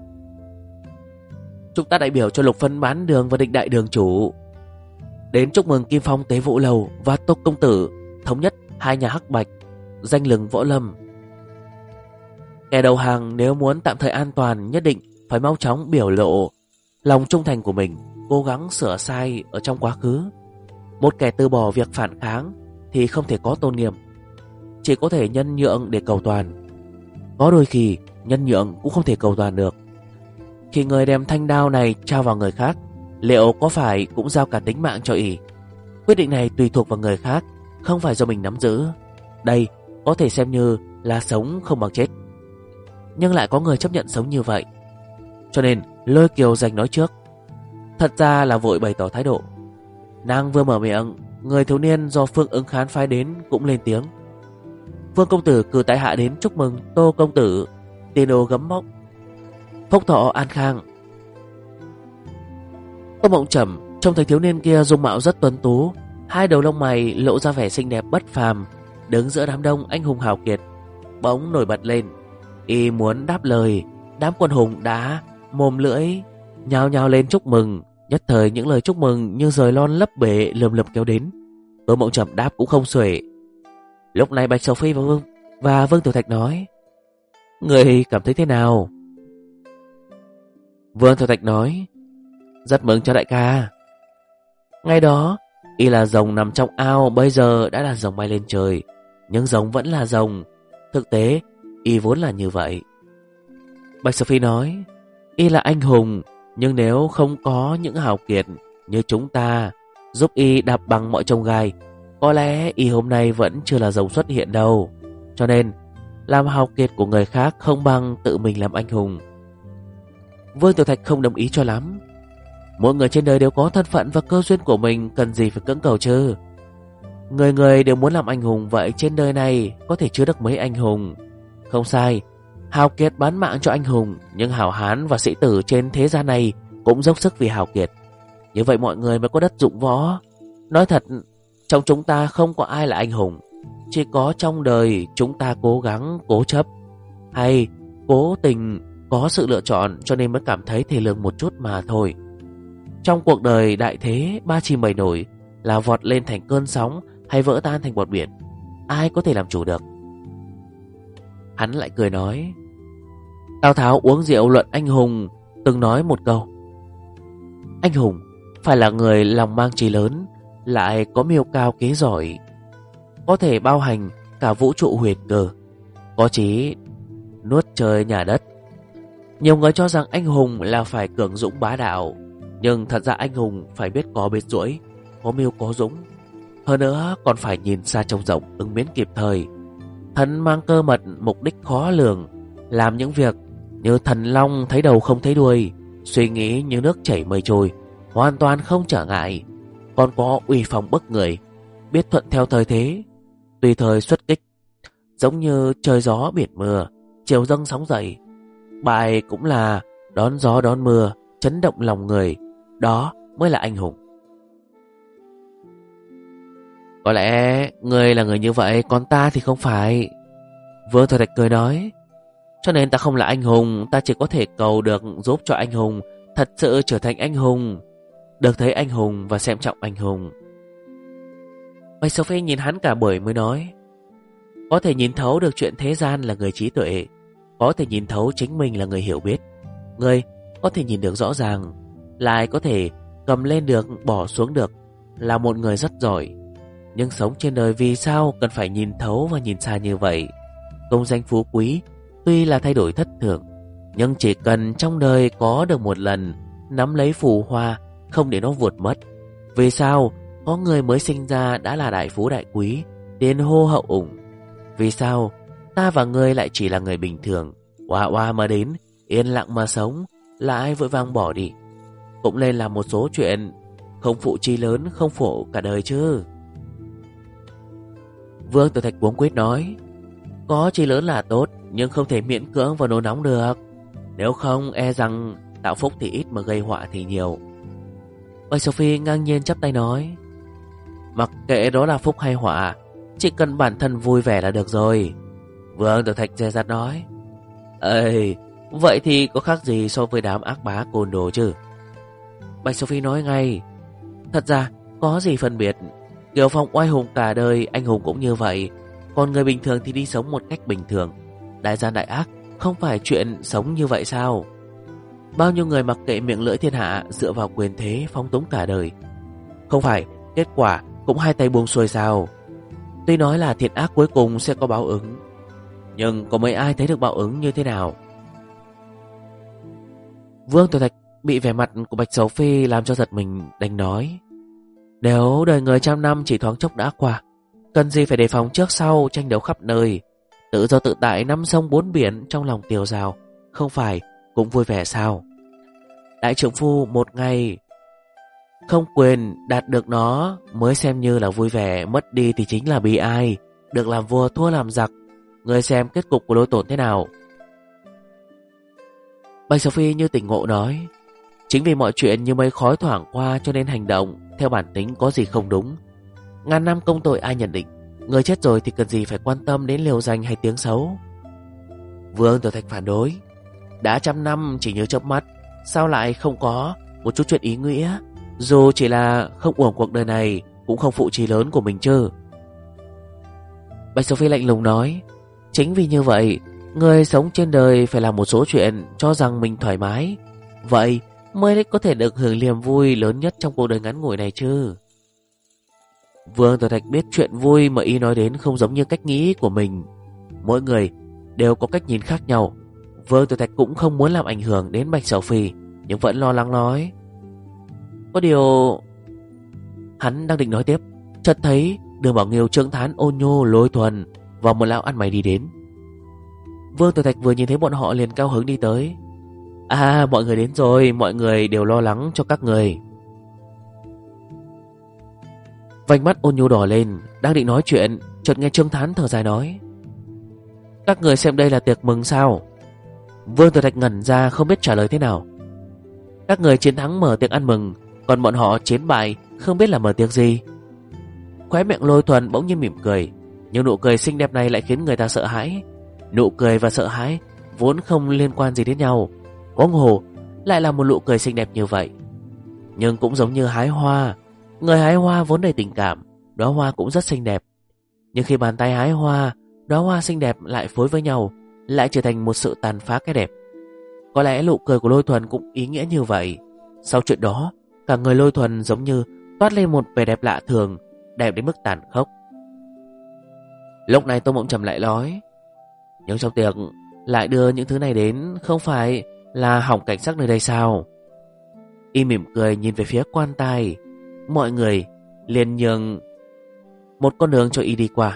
Chúng ta đại biểu cho lục phân bán đường và Địch đại đường chủ đến chúc mừng Kim Phong Tế Vũ Lầu và Tô công tử thống nhất 2 nhà hắc bạch, danh lừng võ lâm. Kẻ đầu hàng nếu muốn tạm thời an toàn nhất định phải mau chóng biểu lộ lòng trung thành của mình, cố gắng sửa sai ở trong quá khứ. Một kẻ từ bỏ việc phản kháng thì không thể có tôn nghiêm, chỉ có thể nhân nhượng để cầu toàn. Có đôi khi nhân nhượng cũng không thể cầu toàn được. Khi người đem thanh đao này trao vào người khác, liệu có phải cũng giao cả tính mạng cho ỷ? Quyết định này tùy thuộc vào người khác, không phải do mình nắm giữ. Đây có thể xem như là sống không bằng chết, nhưng lại có người chấp nhận sống như vậy. Cho nên Lôi Kiều giành nói trước, thật ra là vội bày tỏ thái độ. Nàng vừa mở miệng, người thiếu niên do Phương Ứng Khán phái đến cũng lên tiếng: Phương công tử cử tại hạ đến chúc mừng Tô công tử tiền đồ gấm mốc, phúc thọ an khang. Tô Mộng Trầm trông thấy thiếu niên kia dung mạo rất tuấn tú, 2 đầu lông mày lộ ra vẻ xinh đẹp bất phàm, đứng giữa đám đông anh hùng hào kiệt, bỗng nổi bật lên. Y muốn đáp lời, đám quân hùng đã mồm lưỡi nhao nhao lên chúc mừng. Nhất thời những lời chúc mừng như rời lon lấp bể lườm lượp kéo đến. Tô Mộng Trầm đáp cũng không xuể. Lúc này Bạch Sầu Phi và Vương Tiểu Thạch nói: Người cảm thấy thế nào? Vương Tiểu Thạch nói: Rất mừng cho đại ca. Ngay đó, y là rồng nằm trong ao, bây giờ đã là rồng bay lên trời. Nhưng rồng vẫn là rồng. Thực tế, y vốn là như vậy. Bạch Sầu Phi nói: Y là anh hùng, nhưng nếu không có những hào kiệt như chúng ta giúp y đạp bằng mọi chông gai, có lẽ y hôm nay vẫn chưa là rồng xuất hiện đâu. Cho nên, làm hào kiệt của người khác không bằng tự mình làm anh hùng. Vương Tiểu Thạch không đồng ý cho lắm. Mỗi người trên đời đều có thân phận và cơ duyên của mình, cần gì phải cưỡng cầu chứ. Người người đều muốn làm anh hùng, vậy trên đời này có thể chứa được mấy anh hùng. Không sai, hào kiệt bán mạng cho anh hùng, nhưng hảo hán và sĩ tử trên thế gian này cũng dốc sức vì hào kiệt. Như vậy mọi người mới có đất dụng võ. Nói thật, trong chúng ta không có ai là anh hùng. Chỉ có trong đời chúng ta cố gắng, cố chấp, hay cố tình có sự lựa chọn, cho nên mới cảm thấy thể lượng một chút mà thôi. Trong cuộc đời đại thế ba chìm bảy nổi, là vọt lên thành cơn sóng hay vỡ tan thành bọt biển, ai có thể làm chủ được. Hắn lại cười nói: Tào Tháo uống rượu luận anh hùng từng nói một câu: Anh hùng phải là người lòng mang trí lớn, lại có mưu cao kế giỏi, có thể bao hành cả vũ trụ huyền cơ, có chí nuốt trời nhà đất. Nhiều người cho rằng anh hùng là phải cường dũng bá đạo, nhưng thật ra anh hùng phải biết có biết duỗi, có mưu có dũng. Hơn nữa còn phải nhìn xa trông rộng, ứng biến kịp thời. Thần mang cơ mật, mục đích khó lường, làm những việc như thần long thấy đầu không thấy đuôi, suy nghĩ như nước chảy mây trôi, hoàn toàn không trở ngại. Còn có uy phong bức người, biết thuận theo thời thế, tùy thời xuất kích, giống như trời gió biển mưa, chiều dâng sóng dậy. Bài cũng là đón gió đón mưa, chấn động lòng người. Đó mới là anh hùng. Có lẽ người là người như vậy, còn ta thì không phải. Vương Thừa Thạch cười nói: Cho nên ta không là anh hùng, ta chỉ có thể cầu được giúp cho anh hùng thật sự trở thành anh hùng, được thấy anh hùng và xem trọng anh hùng. Bạch Sầu Phi nhìn hắn cả buổi mới nói: Có thể nhìn thấu được chuyện thế gian là người trí tuệ, có thể nhìn thấu chính mình là người hiểu biết. Người có thể nhìn được rõ ràng, lại có thể cầm lên được, bỏ xuống được, là một người rất giỏi. Nhưng sống trên đời vì sao cần phải nhìn thấu và nhìn xa như vậy? Công danh phú quý tuy là thay đổi thất thường, nhưng chỉ cần trong đời có được một lần, nắm lấy phù hoa, không để nó vụt mất. Vì sao có người mới sinh ra đã là đại phú đại quý, tiền hô hậu ủng? Vì sao ta và ngươi lại chỉ là người bình thường, oa oa mà đến, yên lặng mà sống, lại vội vàng bỏ đi? Cũng nên làm một số chuyện không phụ chi lớn, không phụ cả đời chứ. Vương Tử Thạch cuống quýt nói: Có chi lớn là tốt, nhưng không thể miễn cưỡng và nôn nóng được. Nếu không e rằng tạo phúc thì ít mà gây họa thì nhiều. Bạch Sầu Phi ngang nhiên chắp tay nói: Mặc kệ đó là phúc hay họa, chỉ cần bản thân vui vẻ là được rồi. Vương Tử Thạch dè dặt nói: Ê, vậy thì có khác gì so với đám ác bá côn đồ chứ? Bạch Sầu Phi nói ngay: Thật ra có gì phân biệt, Kiều Phong oai hùng cả đời, anh hùng cũng như vậy. Còn người bình thường thì đi sống một cách bình thường. Đại gian đại ác không phải chuyện sống như vậy sao? Bao nhiêu người mặc kệ miệng lưỡi thiên hạ, dựa vào quyền thế phóng túng cả đời, không phải kết quả cũng hai tay buông xuôi sao? Tuy nói là thiện ác cuối cùng sẽ có báo ứng, nhưng có mấy ai thấy được báo ứng như thế nào? Vương Tiểu Thạch bị vẻ mặt của Bạch Sầu Phi làm cho giật mình, đành nói: Nếu đời người trăm năm chỉ thoáng chốc đã qua, cần gì phải đề phòng trước sau, tranh đấu khắp nơi, tự do tự tại năm sông bốn biển, trong lòng tiêu dao, không phải cũng vui vẻ sao? Đại trượng phu một ngày không quyền đạt được nó mới xem như là vui vẻ, mất đi thì chính là bi ai. Được làm vua thua làm giặc, người xem kết cục của Lôi Tổn thế nào? Bạch Sầu Phi như tỉnh ngộ nói: Chính vì mọi chuyện như mây khói thoảng qua cho nên hành động theo bản tính có gì không đúng. Ngàn năm công tội ai nhận định, người chết rồi thì cần gì phải quan tâm đến liều danh hay tiếng xấu. Vương Tiểu Thạch phản đối. Đã trăm năm chỉ nhớ chớp mắt, sao lại không có một chút chuyện ý nghĩa? Dù chỉ là không uổng cuộc đời này, cũng không phụ chí lớn của mình chứ. Bạch Sophie lạnh lùng nói, chính vì như vậy, người sống trên đời phải làm một số chuyện cho rằng mình thoải mái, vậy mới có thể được hưởng niềm vui lớn nhất trong cuộc đời ngắn ngủi này chứ. Vương Tiểu Thạch biết chuyện vui mà y nói đến không giống như cách nghĩ của mình. Mỗi người đều có cách nhìn khác nhau. Vương Tiểu Thạch cũng không muốn làm ảnh hưởng đến Bạch Sophie, nhưng vẫn lo lắng nói. Có điều... Hắn đang định nói tiếp, chợt thấy Đường Bảo Nghiêu, Trương Thán, Ôn Nhô, Lôi Thuần và một lão ăn mày đi đến. Vương Tiểu Thạch vừa nhìn thấy bọn họ liền cao hứng đi tới. À, mọi người đến rồi, mọi người đều lo lắng cho các người. Vành mắt Ôn Nhô đỏ lên, đang định nói chuyện, chợt nghe Trương Thán thở dài nói. Các người xem đây là tiệc mừng sao? Vương Tiểu Thạch ngẩn ra không biết trả lời thế nào. Các người chiến thắng mở tiệc ăn mừng, còn bọn họ chiến bại không biết là mở tiệc gì. Khóe miệng Lôi Thuần bỗng nhiên mỉm cười, nhưng nụ cười xinh đẹp này lại khiến người ta sợ hãi. Nụ cười và sợ hãi vốn không liên quan gì đến nhau, huống hồ lại là một nụ cười xinh đẹp như vậy. Nhưng cũng giống như hái hoa, người hái hoa vốn đầy tình cảm, đóa hoa cũng rất xinh đẹp. Nhưng khi bàn tay hái hoa, đóa hoa xinh đẹp lại phối với nhau, lại trở thành một sự tàn phá cái đẹp. Có lẽ nụ cười của Lôi Thuần cũng ý nghĩa như vậy. Sau chuyện đó, cả người Lôi Thuần giống như toát lên một vẻ đẹp lạ thường, đẹp đến mức tàn khốc. Lúc này Tô Mộng Trầm lại nói, nhưng trong tiệc lại đưa những thứ này đến, không phải là hỏng cảnh sắc nơi đây sao? Y mỉm cười nhìn về phía quan tài. Mọi người liền nhường một con đường cho y đi qua.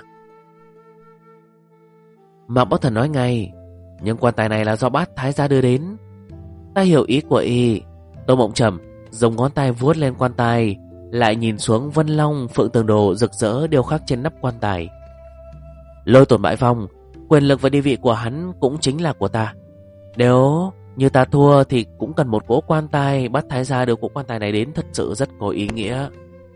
Mạc Bắc Thần nói ngay, nhưng quan tài này là do Bát Thái gia đưa đến. Ta hiểu ý của y. Tô Mộng Trầm dùng ngón tay vuốt lên quan tài, lại nhìn xuống vân long phượng tường đồ rực rỡ điêu khắc trên nắp quan tài. Lôi Tổn bại vong, quyền lực và địa vị của hắn cũng chính là của ta. Nếu như ta thua thì cũng cần một cỗ quan tài. Bát Thái gia đưa cỗ quan tài này đến thật sự rất có ý nghĩa.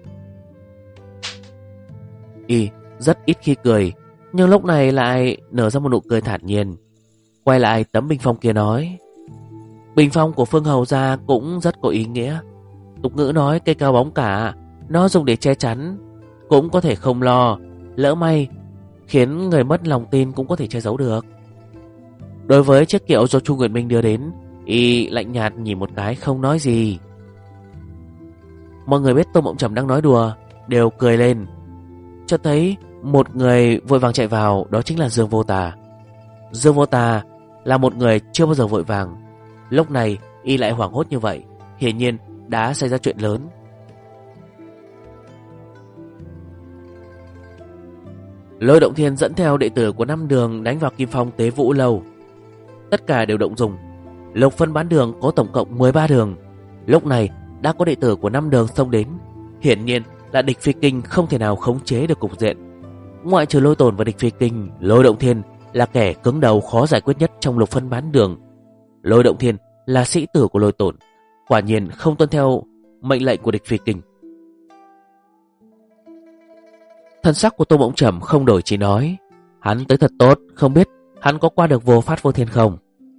Y rất ít khi cười, nhưng lúc này lại nở ra một nụ cười thản nhiên. Quay lại tấm bình phong kia nói, bình phong của Phương Hầu gia cũng rất có ý nghĩa. Tục ngữ nói cây cao bóng cả, nó dùng để che chắn, cũng có thể không lo, lỡ may khiến người mất lòng tin cũng có thể che giấu được. Đối với chiếc kiệu do Chu Nguyệt Minh đưa đến, y lạnh nhạt nhìn một cái không nói gì. Mọi người biết Tô Mộng Trầm đang nói đùa, đều cười lên. Chợt thấy một người vội vàng chạy vào, đó chính là Dương Vô Tà. Dương Vô Tà là một người chưa bao giờ vội vàng. Lúc này y lại hoảng hốt như vậy, hiển nhiên đã xảy ra chuyện lớn. Lôi Động Thiên dẫn theo đệ tử của 5 đường đánh vào Kim Phong Tế Vũ Lâu. Tất cả đều động dùng. Lục phân bán đường có tổng cộng 13 đường. Lúc này đã có đệ tử của 5 đường xông đến. Hiển nhiên là địch Phi Kinh không thể nào khống chế được cục diện. Ngoại trừ Lôi Tổn và địch Phi Kinh, Lôi Động Thiên là kẻ cứng đầu khó giải quyết nhất trong lục phân bán đường. Lôi Động Thiên là sĩ tử của Lôi Tổn, quả nhiên không tuân theo mệnh lệnh của địch Phi Kinh. Thân sắc của Tô Mộng Trầm không đổi, chỉ nói, hắn tới thật tốt, không biết hắn có qua được Vô Phát Vô Thiên không?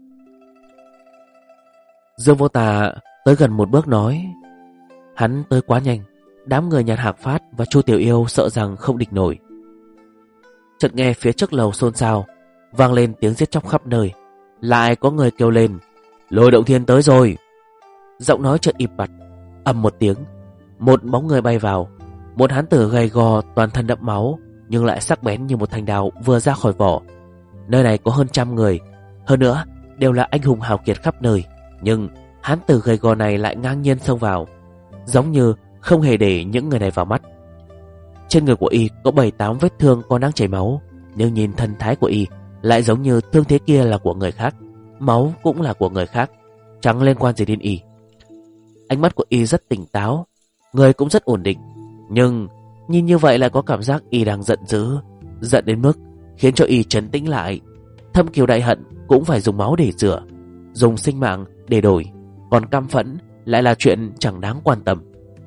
Dương Vô Tà tới gần một bước nói, hắn tới quá nhanh, đám người Nhạt Hạc Phát và Chu Tiểu Yêu sợ rằng không địch nổi. Chợt nghe phía trước lầu xôn xao, vang lên tiếng giết chóc khắp nơi. Lại có người kêu lên, Lôi Động Thiên tới rồi. Giọng nói chợt im bặt, ầm một tiếng, một bóng người bay vào. Một hán tử gầy gò, toàn thân đẫm máu, nhưng lại sắc bén như một thanh đao vừa ra khỏi vỏ. Nơi này có hơn 100 người, hơn nữa đều là anh hùng hào kiệt khắp nơi, nhưng hán tử gầy gò này lại ngang nhiên xông vào, giống như không hề để những người này vào mắt. Trên người của y có 7-8 vết thương còn đang chảy máu, nhưng nhìn thần thái của y lại giống như thương thế kia là của người khác, máu cũng là của người khác, chẳng liên quan gì đến y. Ánh mắt của y rất tỉnh táo, người cũng rất ổn định, nhưng nhìn như vậy lại có cảm giác y đang giận dữ, giận đến mức khiến cho y trấn tĩnh lại. Thâm kiều đại hận cũng phải dùng máu để rửa, dùng sinh mạng để đổi, còn căm phẫn lại là chuyện chẳng đáng quan tâm.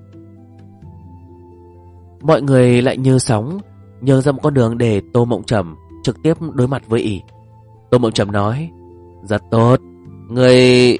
Mọi người lại như sóng nhường ra một con đường để Tô Mộng Trầm trực tiếp đối mặt với y. Tô Mộng Trầm nói: Rất tốt, người...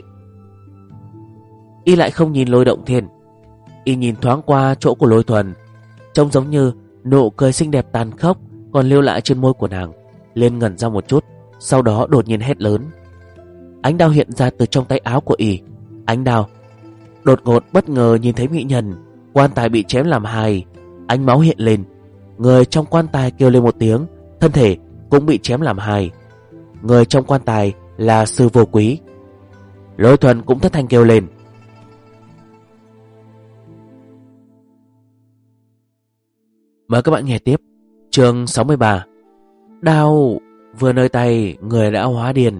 Y lại không nhìn Lôi Động Thiên. Y nhìn thoáng qua chỗ của Lôi Thuần, trông giống như nụ cười xinh đẹp tàn khốc còn lưu lại trên môi của nàng. Liền ngẩn ra một chút, sau đó đột nhiên hét lớn. Ánh đao hiện ra từ trong tay áo của Y. Ánh đao đột ngột bất ngờ nhìn thấy mỹ nhân. Quan tài bị chém làm hai, ánh máu hiện lên. Người trong quan tài kêu lên một tiếng, thân thể cũng bị chém làm hai. Người trong quan tài là Sư Vô Quý. Lôi Thuần cũng thất thanh kêu lên. Mời các bạn nghe tiếp chương 63. Đao vừa nơi tay, người đã hóa điên.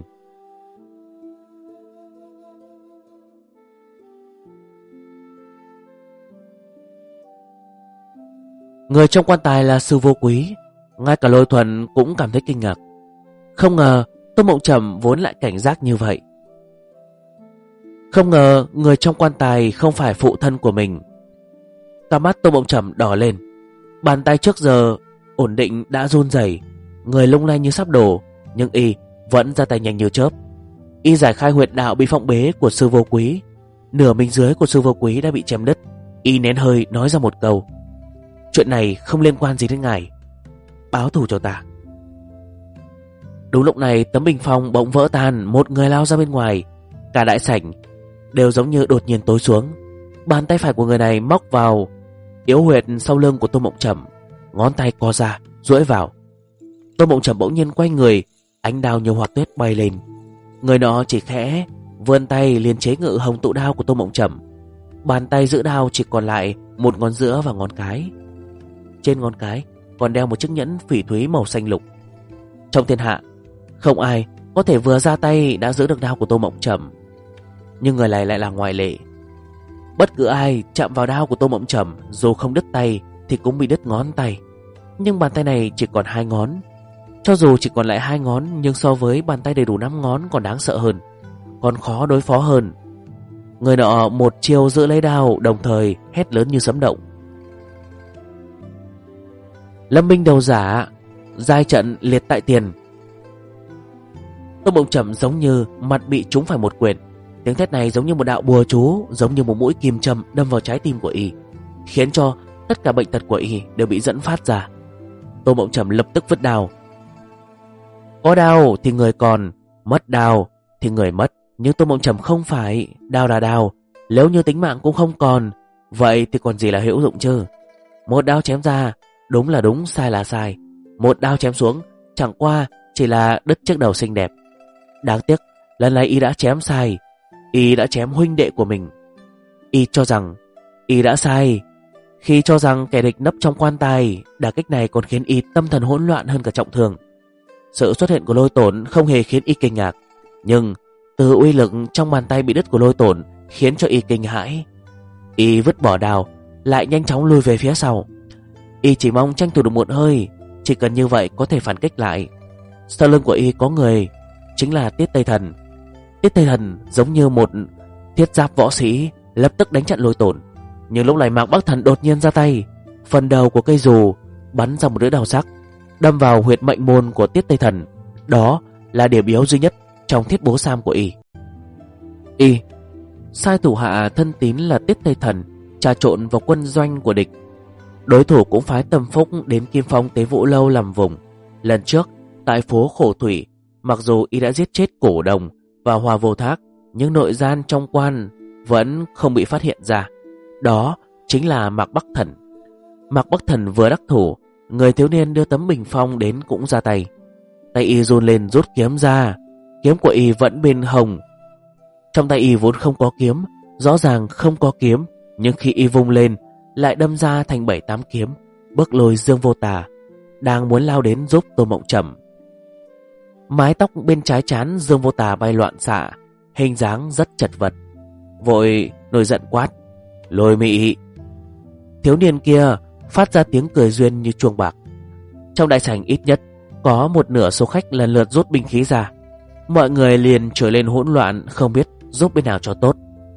Người trong quan tài là Sư Vô Quý. Ngay cả Lôi Thuần cũng cảm thấy kinh ngạc. Không ngờ Tô Mộng Trầm vốn lại cảnh giác như vậy. Không ngờ người trong quan tài không phải phụ thân của mình. Cả mắt Tô Mộng Trầm đỏ lên. Bàn tay trước giờ ổn định đã run rẩy, người lung lay như sắp đổ, nhưng Y vẫn ra tay nhanh như chớp. Y giải khai huyệt đạo bị phong bế của Sư Vô Quý. Nửa mình dưới của Sư Vô Quý đã bị chém đứt. Y nén hơi nói ra một câu: Chuyện này không liên quan gì đến ngài, báo thù cho ta. Đúng lúc này tấm bình phong bỗng vỡ tan, một người lao ra bên ngoài. Cả đại sảnh đều giống như đột nhiên tối xuống. Bàn tay phải của người này móc vào yếu huyệt sau lưng của Tô Mộng Trầm, ngón tay co ra duỗi vào. Tô Mộng Trầm bỗng nhiên quay người, ánh đao như hoạt tuyết bay lên. Người nọ chỉ khẽ vươn tay liền chế ngự hồng tụ đao của Tô Mộng Trầm. Bàn tay giữ đao chỉ còn lại một ngón giữa và ngón cái. Trên ngón cái còn đeo một chiếc nhẫn phỉ thúy màu xanh lục. Trong thiên hạ không ai có thể vừa ra tay đã giữ được đao của Tô Mộng Trầm, nhưng người này lại là ngoại lệ. Bất cứ ai chạm vào đao của Tô Mộng Trầm, dù không đứt tay thì cũng bị đứt ngón tay. Nhưng bàn tay này chỉ còn 2 ngón. Cho dù chỉ còn lại 2 ngón, nhưng so với bàn tay đầy đủ 5 ngón còn đáng sợ hơn, còn khó đối phó hơn. Người nọ một chiêu giữ lấy đao, đồng thời hét lớn như sấm động: Lâm binh đầu giả, giai trận liệt tại tiền. Tô Mộng Trầm giống như mặt bị trúng phải một quyền. Tiếng thét này giống như một đạo bùa chú, giống như một mũi kim châm đâm vào trái tim của Y, khiến cho tất cả bệnh tật của Y đều bị dẫn phát ra. Tô Mộng Trầm lập tức vứt đao. Có đao thì người còn, mất đao thì người mất. Nhưng Tô Mộng Trầm không phải. Đao là đao, nếu như tính mạng cũng không còn, vậy thì còn gì là hữu dụng chứ. Một đao chém ra, đúng là đúng, sai là sai. Một đao chém xuống, chẳng qua chỉ là đứt chiếc đầu xinh đẹp. Đáng tiếc, lần này Y đã chém sai. Y đã chém huynh đệ của mình. Y cho rằng Y đã sai khi cho rằng kẻ địch nấp trong quan tài. Đả kích này còn khiến Y tâm thần hỗn loạn hơn cả trọng thương. Sự xuất hiện của Lôi Tổn không hề khiến Y kinh ngạc, nhưng từ uy lực trong bàn tay bị đứt của Lôi Tổn khiến cho Y kinh hãi. Y vứt bỏ đao, lại nhanh chóng lùi về phía sau. Y chỉ mong tranh thủ được một hơi, chỉ cần như vậy có thể phản kích lại. Sau lưng của Y có người, chính là Tiết Tây Thần. Tiết Tây Thần giống như một thiết giáp võ sĩ, lập tức đánh chặn Lôi Tổn. Nhưng lúc này Mạc Bắc Thần đột nhiên ra tay, phần đầu của cây dù bắn ra một lưỡi đao sắc, đâm vào huyệt mệnh môn của Tiết Tây Thần. Đó là điểm yếu duy nhất trong thiết bố sam của Y. Y sai thủ hạ thân tín là Tiết Tây Thần trà trộn vào quân doanh của địch. Đối thủ cũng phái Tâm Phúc đến Kim Phong Tế Vũ Lâu làm vùng. Lần trước tại phố Khổ Thủy, mặc dù Y đã giết chết Cổ Đồng và Hòa Vô Thác, nhưng nội gian trong quan vẫn không bị phát hiện ra. Đó chính là Mạc Bắc Thần. Mạc Bắc Thần vừa đắc thủ, người thiếu niên đưa tấm bình phong đến cũng ra tay. Tay Y run lên rút kiếm ra. Kiếm của Y vẫn bên hông. Trong tay Y vốn không có kiếm, rõ ràng không có kiếm, nhưng khi Y vung lên lại đâm ra thành 7-8 kiếm, bước lùi Dương Vô Tà đang muốn lao đến giúp Tô Mộng Trầm. Mái tóc bên trái trán Dương Vô Tà bay loạn xạ, hình dáng rất chật vật, vội nổi giận quát: Lôi Mị! Thiếu niên kia phát ra tiếng cười duyên như chuông bạc. Trong đại sảnh ít nhất có một nửa số khách lần lượt rút binh khí ra. Mọi người liền trở lên hỗn loạn, không biết giúp bên nào cho tốt.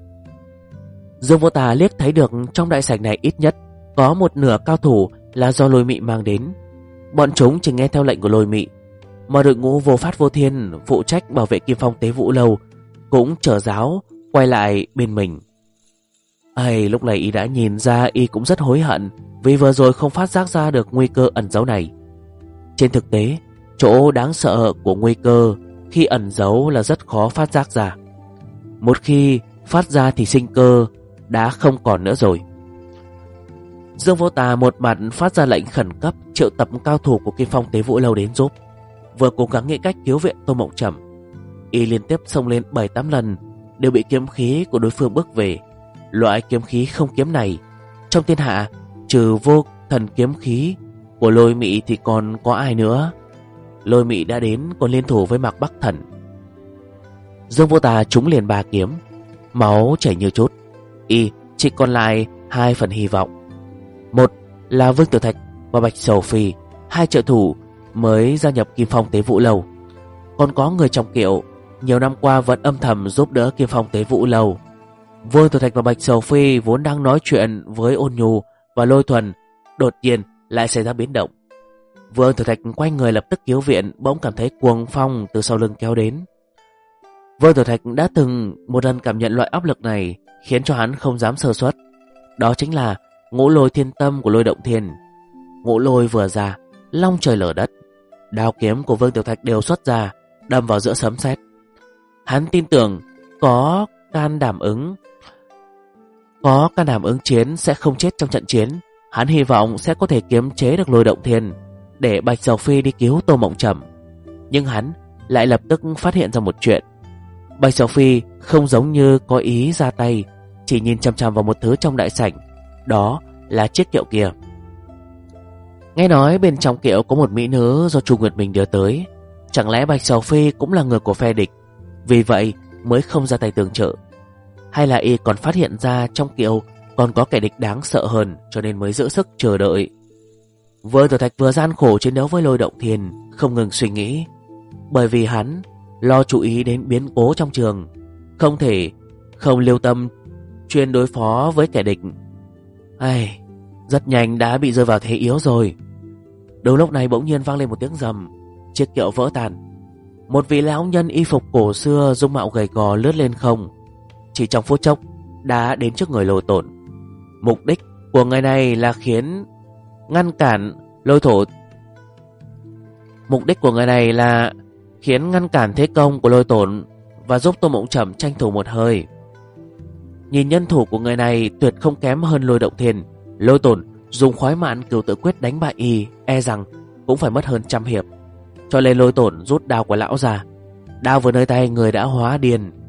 Dương Vô Tà liếc thấy được trong đại sảnh này ít nhất có một nửa cao thủ là do Lôi Mị mang đến. Bọn chúng chỉ nghe theo lệnh của Lôi Mị. mà đội ngũ Vô Phát Vô Thiên phụ trách bảo vệ Kim Phong Tế Vũ Lâu cũng trở giáo quay lại bên mình. Lúc này y đã nhìn ra, y cũng rất hối hận vì vừa rồi không phát giác ra được nguy cơ ẩn giấu này. Trên thực tế, chỗ đáng sợ của nguy cơ khi ẩn giấu là rất khó phát giác ra. Một khi phát ra thì sinh cơ đã không còn nữa rồi. Dương Vô Tà một mặt phát ra lệnh khẩn cấp triệu tập cao thủ của Kim Phong Tế Vũ Lâu đến giúp, vừa cố gắng nghĩ cách cứu viện Tô Mộng Trầm. Y liên tiếp xông lên 7-8 lần đều bị kiếm khí của đối phương bước về. Loại kiếm khí không kiếm này trong thiên hạ trừ Vô Thần kiếm khí của Lôi Mị thì còn có ai nữa. Lôi Mị đã đến còn liên thủ với Mạc Bắc Thần. Dương Vô Tà trúng liền 3 kiếm, máu chảy như chút. Y chỉ còn lại 2 phần hy vọng. Một là Vương Tiểu Thạch và Bạch Sầu Phi, 2 trợ thủ mới gia nhập Kim Phong Tế Vũ Lâu. Còn có người trong kiệu nhiều năm qua vẫn âm thầm giúp đỡ Kim Phong Tế Vũ Lâu. Vương Tiểu Thạch và Bạch Sầu Phi vốn đang nói chuyện với Ôn Nhu và Lôi Thuần, đột nhiên lại xảy ra biến động. Vương Tiểu Thạch quay người lập tức cứu viện, bỗng cảm thấy cuồng phong từ sau lưng kéo đến. Vương Tiểu Thạch đã từng một lần cảm nhận loại áp lực này, khiến cho hắn không dám sơ suất. Đó chính là Ngũ Lôi Thiên Tâm của Lôi Động Thiên. Ngũ lôi vừa ra, long trời lở đất, đao kiếm của Vương Tiểu Thạch đều xuất ra, đâm vào giữa sấm sét. Hắn tin tưởng có can đảm ứng chiến sẽ không chết trong trận chiến. Hắn hy vọng sẽ có thể kiềm chế được Lôi Động Thiên để Bạch Sầu Phi đi cứu Tô Mộng Trầm. Nhưng hắn lại lập tức phát hiện ra một chuyện. Bạch Sầu Phi không giống như có ý ra tay, chỉ nhìn chằm chằm vào một thứ trong đại sảnh, đó là chiếc kiệu kia. Nghe nói bên trong kiệu có một mỹ nữ do Chu Nguyệt Minh đưa tới. Chẳng lẽ Bạch Sầu Phi cũng là người của phe địch, vì vậy mới không ra tay tương trợ? Hay là y còn phát hiện ra trong kiệu còn có kẻ địch đáng sợ hơn, cho nên mới giữ sức chờ đợi? Vương Tiểu Thạch vừa gian khổ chiến đấu với Lôi Động Thiên, không ngừng suy nghĩ, bởi vì hắn lo chú ý đến biến cố trong trường, không thể không lưu tâm chuyên đối phó với kẻ địch. Rất nhanh đã bị rơi vào thế yếu rồi. Đúng lúc này bỗng nhiên vang lên một tiếng rầm, chiếc kiệu vỡ tan. Một vị lão nhân y phục cổ xưa, dung mạo gầy gò lướt lên không, chỉ trong phút chốc đã đến trước người Lôi Tổn. Mục đích của người này là ngăn cản thế công của Lôi Tổn và giúp Tô Mộng Trầm tranh thủ một hơi. Nhìn nhân thủ của người này tuyệt không kém hơn Lôi Động Thiên, Lôi Tổn dùng Khoái Mạn Cửu Tự Quyết đánh bại y e rằng cũng phải mất hơn 100 hiệp. Cho nên Lôi Tổn rút đao của lão ra. Đao vừa nơi tay người đã hóa điên,